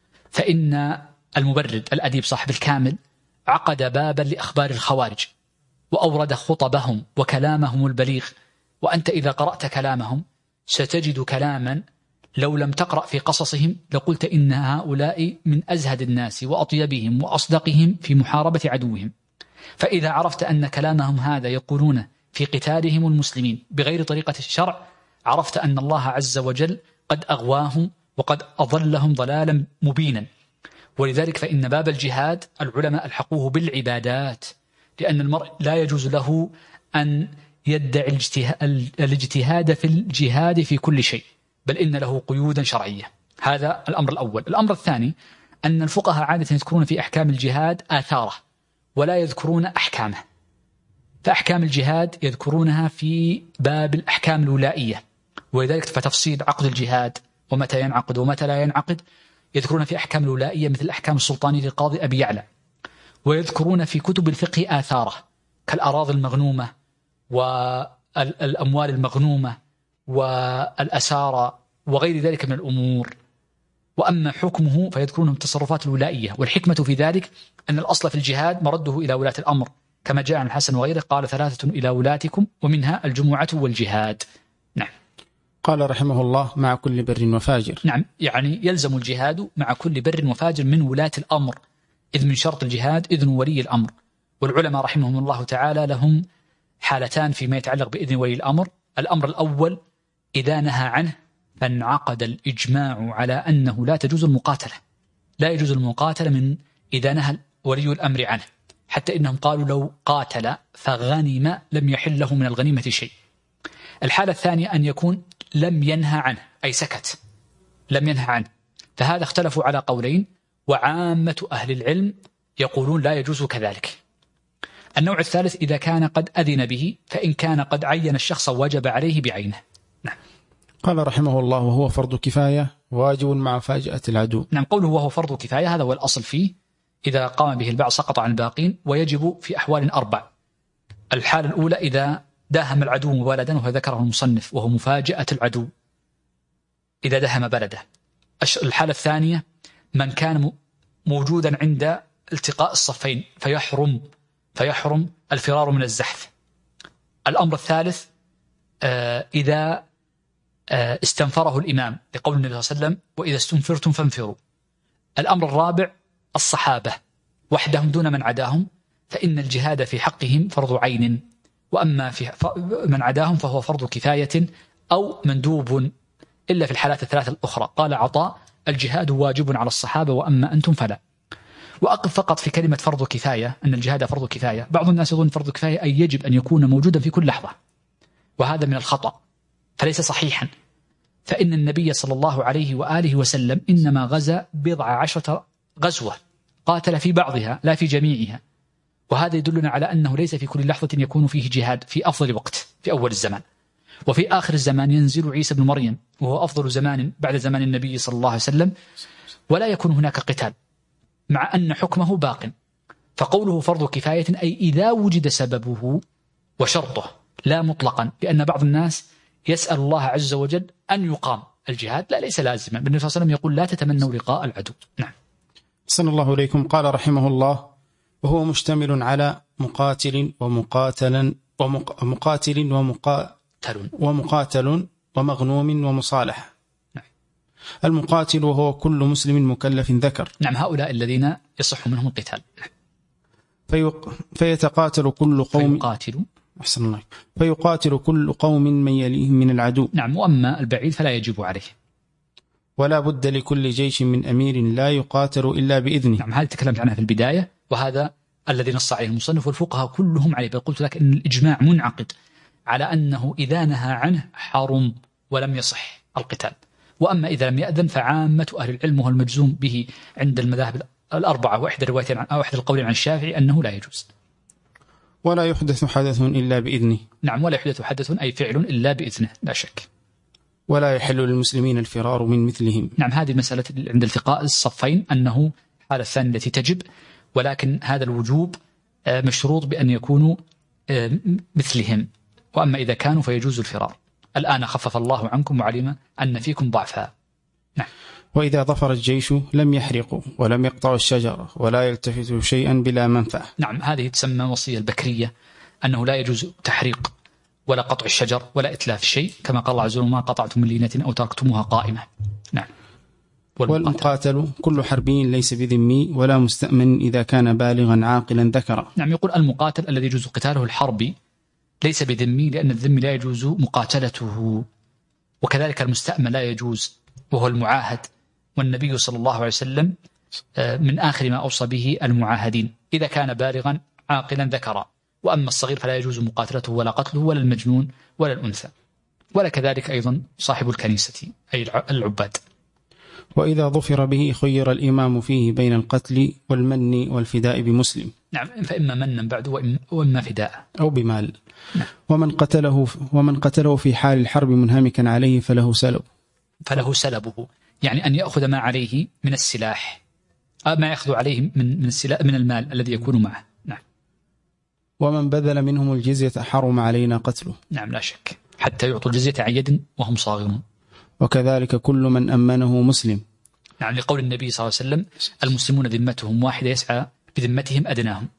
فإن المبرد الأديب صاحب الكامل عقد بابا لأخبار الخوارج، وأورد خطبهم وكلامهم البليغ. وأنت إذا قرأت كلامهم ستجد كلاما لو لم تقرأ في قصصهم لقلت إن هؤلاء من أزهد الناس وأطيبهم وأصدقهم في محاربة عدوهم. فإذا عرفت أن كلامهم هذا يقولون في قتالهم المسلمين بغير طريقة الشرع، عرفت أن الله عز وجل قد أغواهم وقد أضلهم ضلالا مبينا. ولذلك فإن باب الجهاد العلماء ألحقوه بالعبادات، لأن المرء لا يجوز له أن يدعي الاجتهاد في الجهاد في كل شيء، بل إن له قيودا شرعية. هذا الأمر الأول. الأمر الثاني أن الفقهاء عادة يذكرون في أحكام الجهاد آثاره ولا يذكرون أحكامه. فأحكام الجهاد يذكرونها في باب الأحكام الولائية، ولذلك فتفصيل عقد الجهاد ومتى ينعقد ومتى لا ينعقد يذكرون في أحكام الولائية مثل الأحكام السلطانية للقاضي أبي يعلى. ويذكرون في كتب الفقه آثاره كالأراضي المغنومة والأموال المغنومة والأسارة وغير ذلك من الأمور. وأما حكمه فيذكرونه التصرفات الولائية. والحكمة في ذلك أن الأصل في الجهاد مرده إلى ولاة الأمر، كما جاء عن الحسن وغيره قال ثلاثة إلى ولاتكم، ومنها الجمعة والجهاد. نعم. قال رحمه الله: مع كل بر وفاجر. نعم، يعني يلزم الجهاد مع كل بر وفاجر من ولاة الأمر، إذ من شرط الجهاد إذن ولي الأمر. والعلماء رحمهم الله تعالى لهم حالتان فيما يتعلق بإذن ولي الأمر. الأمر الأول إذا نهى عنه فانعقد الإجماع على أنه لا تجوز المقاتلة، لا يجوز المقاتلة من إذا نهى ولي الأمر عنه، حتى إنهم قالوا لو قاتل فغنم لم يحل له من الغنيمة شيء. الحالة الثانية أن يكون لم ينهى عنه أي سكت لم ينهى عنه، فهذا اختلفوا على قولين، وعامة أهل العلم يقولون لا يجوز كذلك. النوع الثالث إذا كان قد أذن به، فإن كان قد عين الشخص وجب عليه بعينه. نعم. قال رحمه الله: وهو فرض كفاية واجب مع فاجأة العدو. نعم، قوله وهو فرض كفاية هذا هو الأصل فيه، إذا قام به البعض سقط عن الباقين، ويجب في أحوال أربع. الحالة الأولى إذا داهم العدو مبالدا، وهو ذكره المصنف وهو مفاجأة العدو إذا دهم بلده. الحالة الثانية من كان موجودا عند التقاء الصفين فيحرم فيحرم الفرار من الزحف. الأمر الثالث آه إذا آه استنفره الإمام لقول النبي صلى الله عليه وسلم: وإذا استنفرتم فانفروا. الأمر الرابع الصحابة وحدهم دون من عداهم، فإن الجهاد في حقهم فرض عين، وأما في من عداهم فهو فرض كفاية أو مندوب، إلا في الحالات الثلاثة الأخرى. قال عطاء: الجهاد واجب على الصحابة وأما أنتم فلا. وأقف فقط في كلمة فرض كفاية، أن الجهاد فرض كفاية. بعض الناس يظن فرض كفاية أي يجب أن يكون موجودا في كل لحظة، وهذا من الخطأ، فليس صحيحا. فإن النبي صلى الله عليه وآله وسلم إنما غزا بضع عشرة غزوة، قاتل في بعضها لا في جميعها، وهذا يدلنا على أنه ليس في كل لحظة يكون فيه جهاد في أفضل وقت في أول الزمان. وفي آخر الزمان ينزل عيسى بن مريم وهو أفضل زمان بعد زمان النبي صلى الله عليه وسلم، ولا يكون هناك قتال مع أن حكمه باق. فقوله فرض كفاية أي إذا وجد سببه وشرطه، لا مطلقا، لأن بعض الناس يسأل الله عز وجل أن يقام الجهاد، لا ليس لازما. النبي صلى الله عليه وسلم يقول لا تتمنوا لقاء العدو. نعم. أحسن الله إليكم. قال رحمه الله: وهو مشتمل على مقاتل ومقاتلا ومقاتل ومقاتل ومقاتل ومغنوم ومصالح. نعم. المقاتل وهو كل مسلم مكلف ذكر. نعم، هؤلاء الذين يصح منهم القتال. فيق... فيتقاتل كل قوم فيقاتل أحسن الله فيقاتل كل قوم من يليهم من العدو. نعم. وأما البعيد فلا يجب عليه. ولا بد لكل جيش من أمير لا يقاتل إلا بإذنه. نعم، هذا تكلمت عنها في البداية، وهذا الذي نص عليه المصنف والفقهاء كلهم عليه. بل قلت لك إن الإجماع منعقد على أنه إذا نهى عنه حرم ولم يصح القتال. وأما إذا لم يأذن فعامة أهل العلم وهو المجزوم به عند المذاهب الأربعة وإحدى الروايتين أو إحدى القولين عن الشافعي أنه لا يجوز. ولا يحدث حدث إلا بإذنه. نعم، ولا يحدث حدث أي فعل إلا بإذنه لا شك. ولا يحل للمسلمين الفرار من مثلهم. نعم، هذه مسألة عند التقاء الصفين أنه الحالة الثانية التي تجب، ولكن هذا الوجوب مشروط بأن يكونوا مثلهم، وأما إذا كانوا فيجوز الفرار. الآن خفف الله عنكم وعلم أن فيكم ضعفا. نعم. وإذا ظفر الجيش لم يحرقوا ولم يقطعوا الشجرة ولا يلتفتوا شيئا بلا منفعة. نعم، هذه تسمى وصية البكرية، أنه لا يجوز تحريق ولا قطع الشجر ولا إتلاف شيء، كما قال الله عز وجل: ما قطعتم من لينة أو تركتموها قائمة. نعم. والمقاتل, والمقاتل كل حربي ليس بذمي ولا مستأمن إذا كان بالغا عاقلا ذكرا. نعم، يقول المقاتل الذي يجوز قتاله الحربي ليس بذمي، لأن الذمي لا يجوز مقاتلته، وكذلك المستأمن لا يجوز وهو المعاهد. والنبي صلى الله عليه وسلم من آخر ما أوصى به المعاهدين إذا كان بالغا عاقلا ذكرا. وأما الصغير فلا يجوز مقاتلته ولا قتله ولا المجنون ولا الأنثى، ولا كذلك أيضا صاحب الكنيسة أي العباد. وإذا ظفر به خير الإمام فيه بين القتل والمن والفداء بمسلم. نعم، فإما منا بعد وإما فداء أو بمال. نعم. ومن قتله ومن قتله في حال الحرب منهمكا عليه فله سلب فله سلبه، يعني أن يأخذ ما عليه من السلاح، ما يأخذ عليه من من السلاح من المال الذي يكون معه. نعم. ومن بذل منهم الجزية حرم علينا قتله. نعم، لا شك، حتى يعطوا الجزية عن يد وهم صاغرون. وكذلك كل من أمنه مسلم. نعم، لقول النبي صلى الله عليه وسلم: المسلمون ذمتهم واحدة يسعى بذمتهم أدناهم.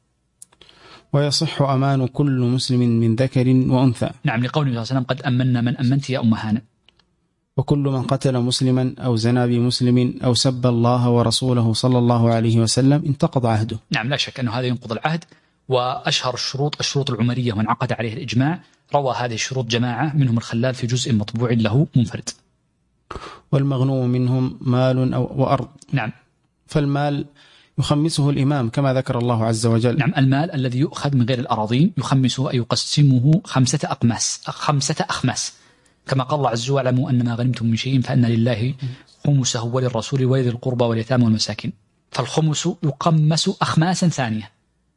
ويصح أمان كل مسلم من ذكر وأنثى. نعم، لقول النبي صلى الله عليه وسلم: قد أمنا من أمنت يا أم هانئ. وكل من قتل مسلما أو زنى بمسلم أو سب الله ورسوله صلى الله عليه وسلم انتقض عهده. نعم، لا شك أنه هذا ينقض العهد. وأشهر الشروط الشروط العمرية وانعقد عليه الإجماع. روى هذه الشروط جماعة منهم الخلال في جزء مطبوع له منفرد. والمغنوم منهم مال أو وأرض. نعم. فالمال يخمسه الإمام كما ذكر الله عز وجل. نعم، المال الذي يؤخذ من غير الأراضين يخمسه أي يقسمه خمسة أقماس خمسة أخماس، كما قال الله عز وجل: اعلموا أن ما غنمتم من شيء فأن لله خمسه وللرسول ولذي القربى واليتامى والمساكين. فالخمس يقمس أخماسا ثانية،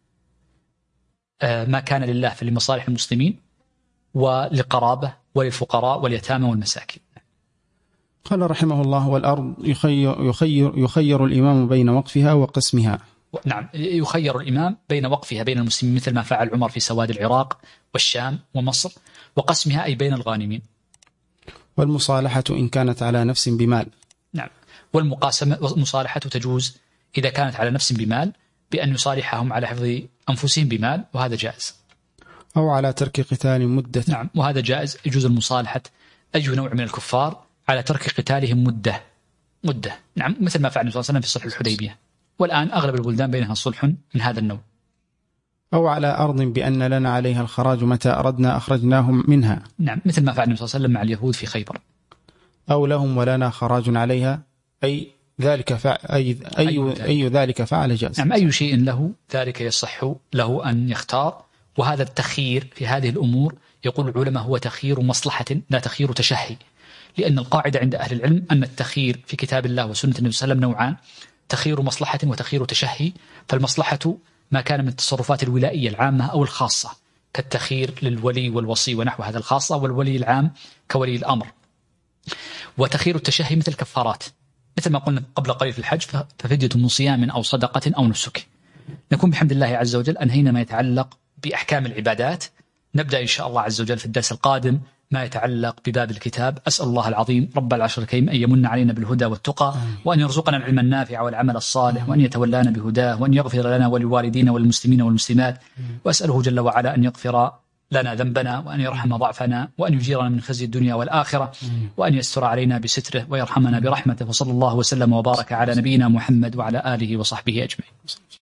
ما كان لله فلمصالح المسلمين ولقرابة وللفقراء واليتامى والمساكين. قال رحمه الله: والأرض يخير, يخير, يخير الإمام بين وقفها وقسمها. نعم، يخير الإمام بين وقفها بين المسلمين مثل ما فعل عمر في سواد العراق والشام ومصر، وقسمها أي بين الغانمين. والمصالحة إن كانت على نفس بمال. نعم، والمقاسمة والمصالحة تجوز إذا كانت على نفس بمال، بأن يصالحهم على حفظ أنفسهم بمال، وهذا جائز. أو على ترك قتال مدة. نعم، وهذا جائز، يجوز المصالحة أي نوع من الكفار على ترك قتالهم مدة مدة. نعم، مثل ما فعل النبي صلى الله عليه وسلم في صلح الحديبية، والآن أغلب البلدان بينها صلح من هذا النوع. أو على أرض بأن لنا عليها الخراج متى أردنا أخرجناهم منها. نعم، مثل ما فعل النبي صلى الله عليه وسلم مع اليهود في خيبر. أو لهم ولنا خراج عليها أي ذلك فعل أي, أي, أي, أي ذلك فعل جاز. نعم، أي شيء له ذلك يصح له أن يختار. وهذا التخيير في هذه الأمور يقول العلماء هو تخيير مصلحة لا تخيير تشهي، لأن القاعدة عند أهل العلم أن التخيير في كتاب الله وسنة النبي صلى الله عليه وسلم نوعان: تخيير مصلحة وتخيير تشهي. فالمصلحة ما كان من التصرفات الولائية العامة أو الخاصة، كالتخيير للولي والوصي ونحو هذا الخاصة، والولي العام كولي الأمر. وتخيير التشهي مثل الكفارات، مثل ما قلنا قبل قليل في الحج، ففدية من صيام أو صدقة أو نسك. نكون بحمد الله عز وجل أنهينا ما يتعلق بأحكام العبادات. نبدأ إن شاء الله عز وجل في الدرس القادم ما يتعلق بباب الكتاب. أسأل الله العظيم رب العرش الكريم أن يمن علينا بالهدى والتقى، وأن يرزقنا العلم النافع والعمل الصالح، وأن يتولانا بهداه، وأن يغفر لنا ولوالدينا والمسلمين والمسلمات. وأسأله جل وعلا أن يغفر لنا ذنبنا، وأن يرحم ضعفنا، وأن يجيرنا من خزي الدنيا والآخرة، وأن يستر علينا بستره ويرحمنا برحمته. وصلى الله وسلم وبارك على نبينا محمد وعلى آله وصحبه أجمعين.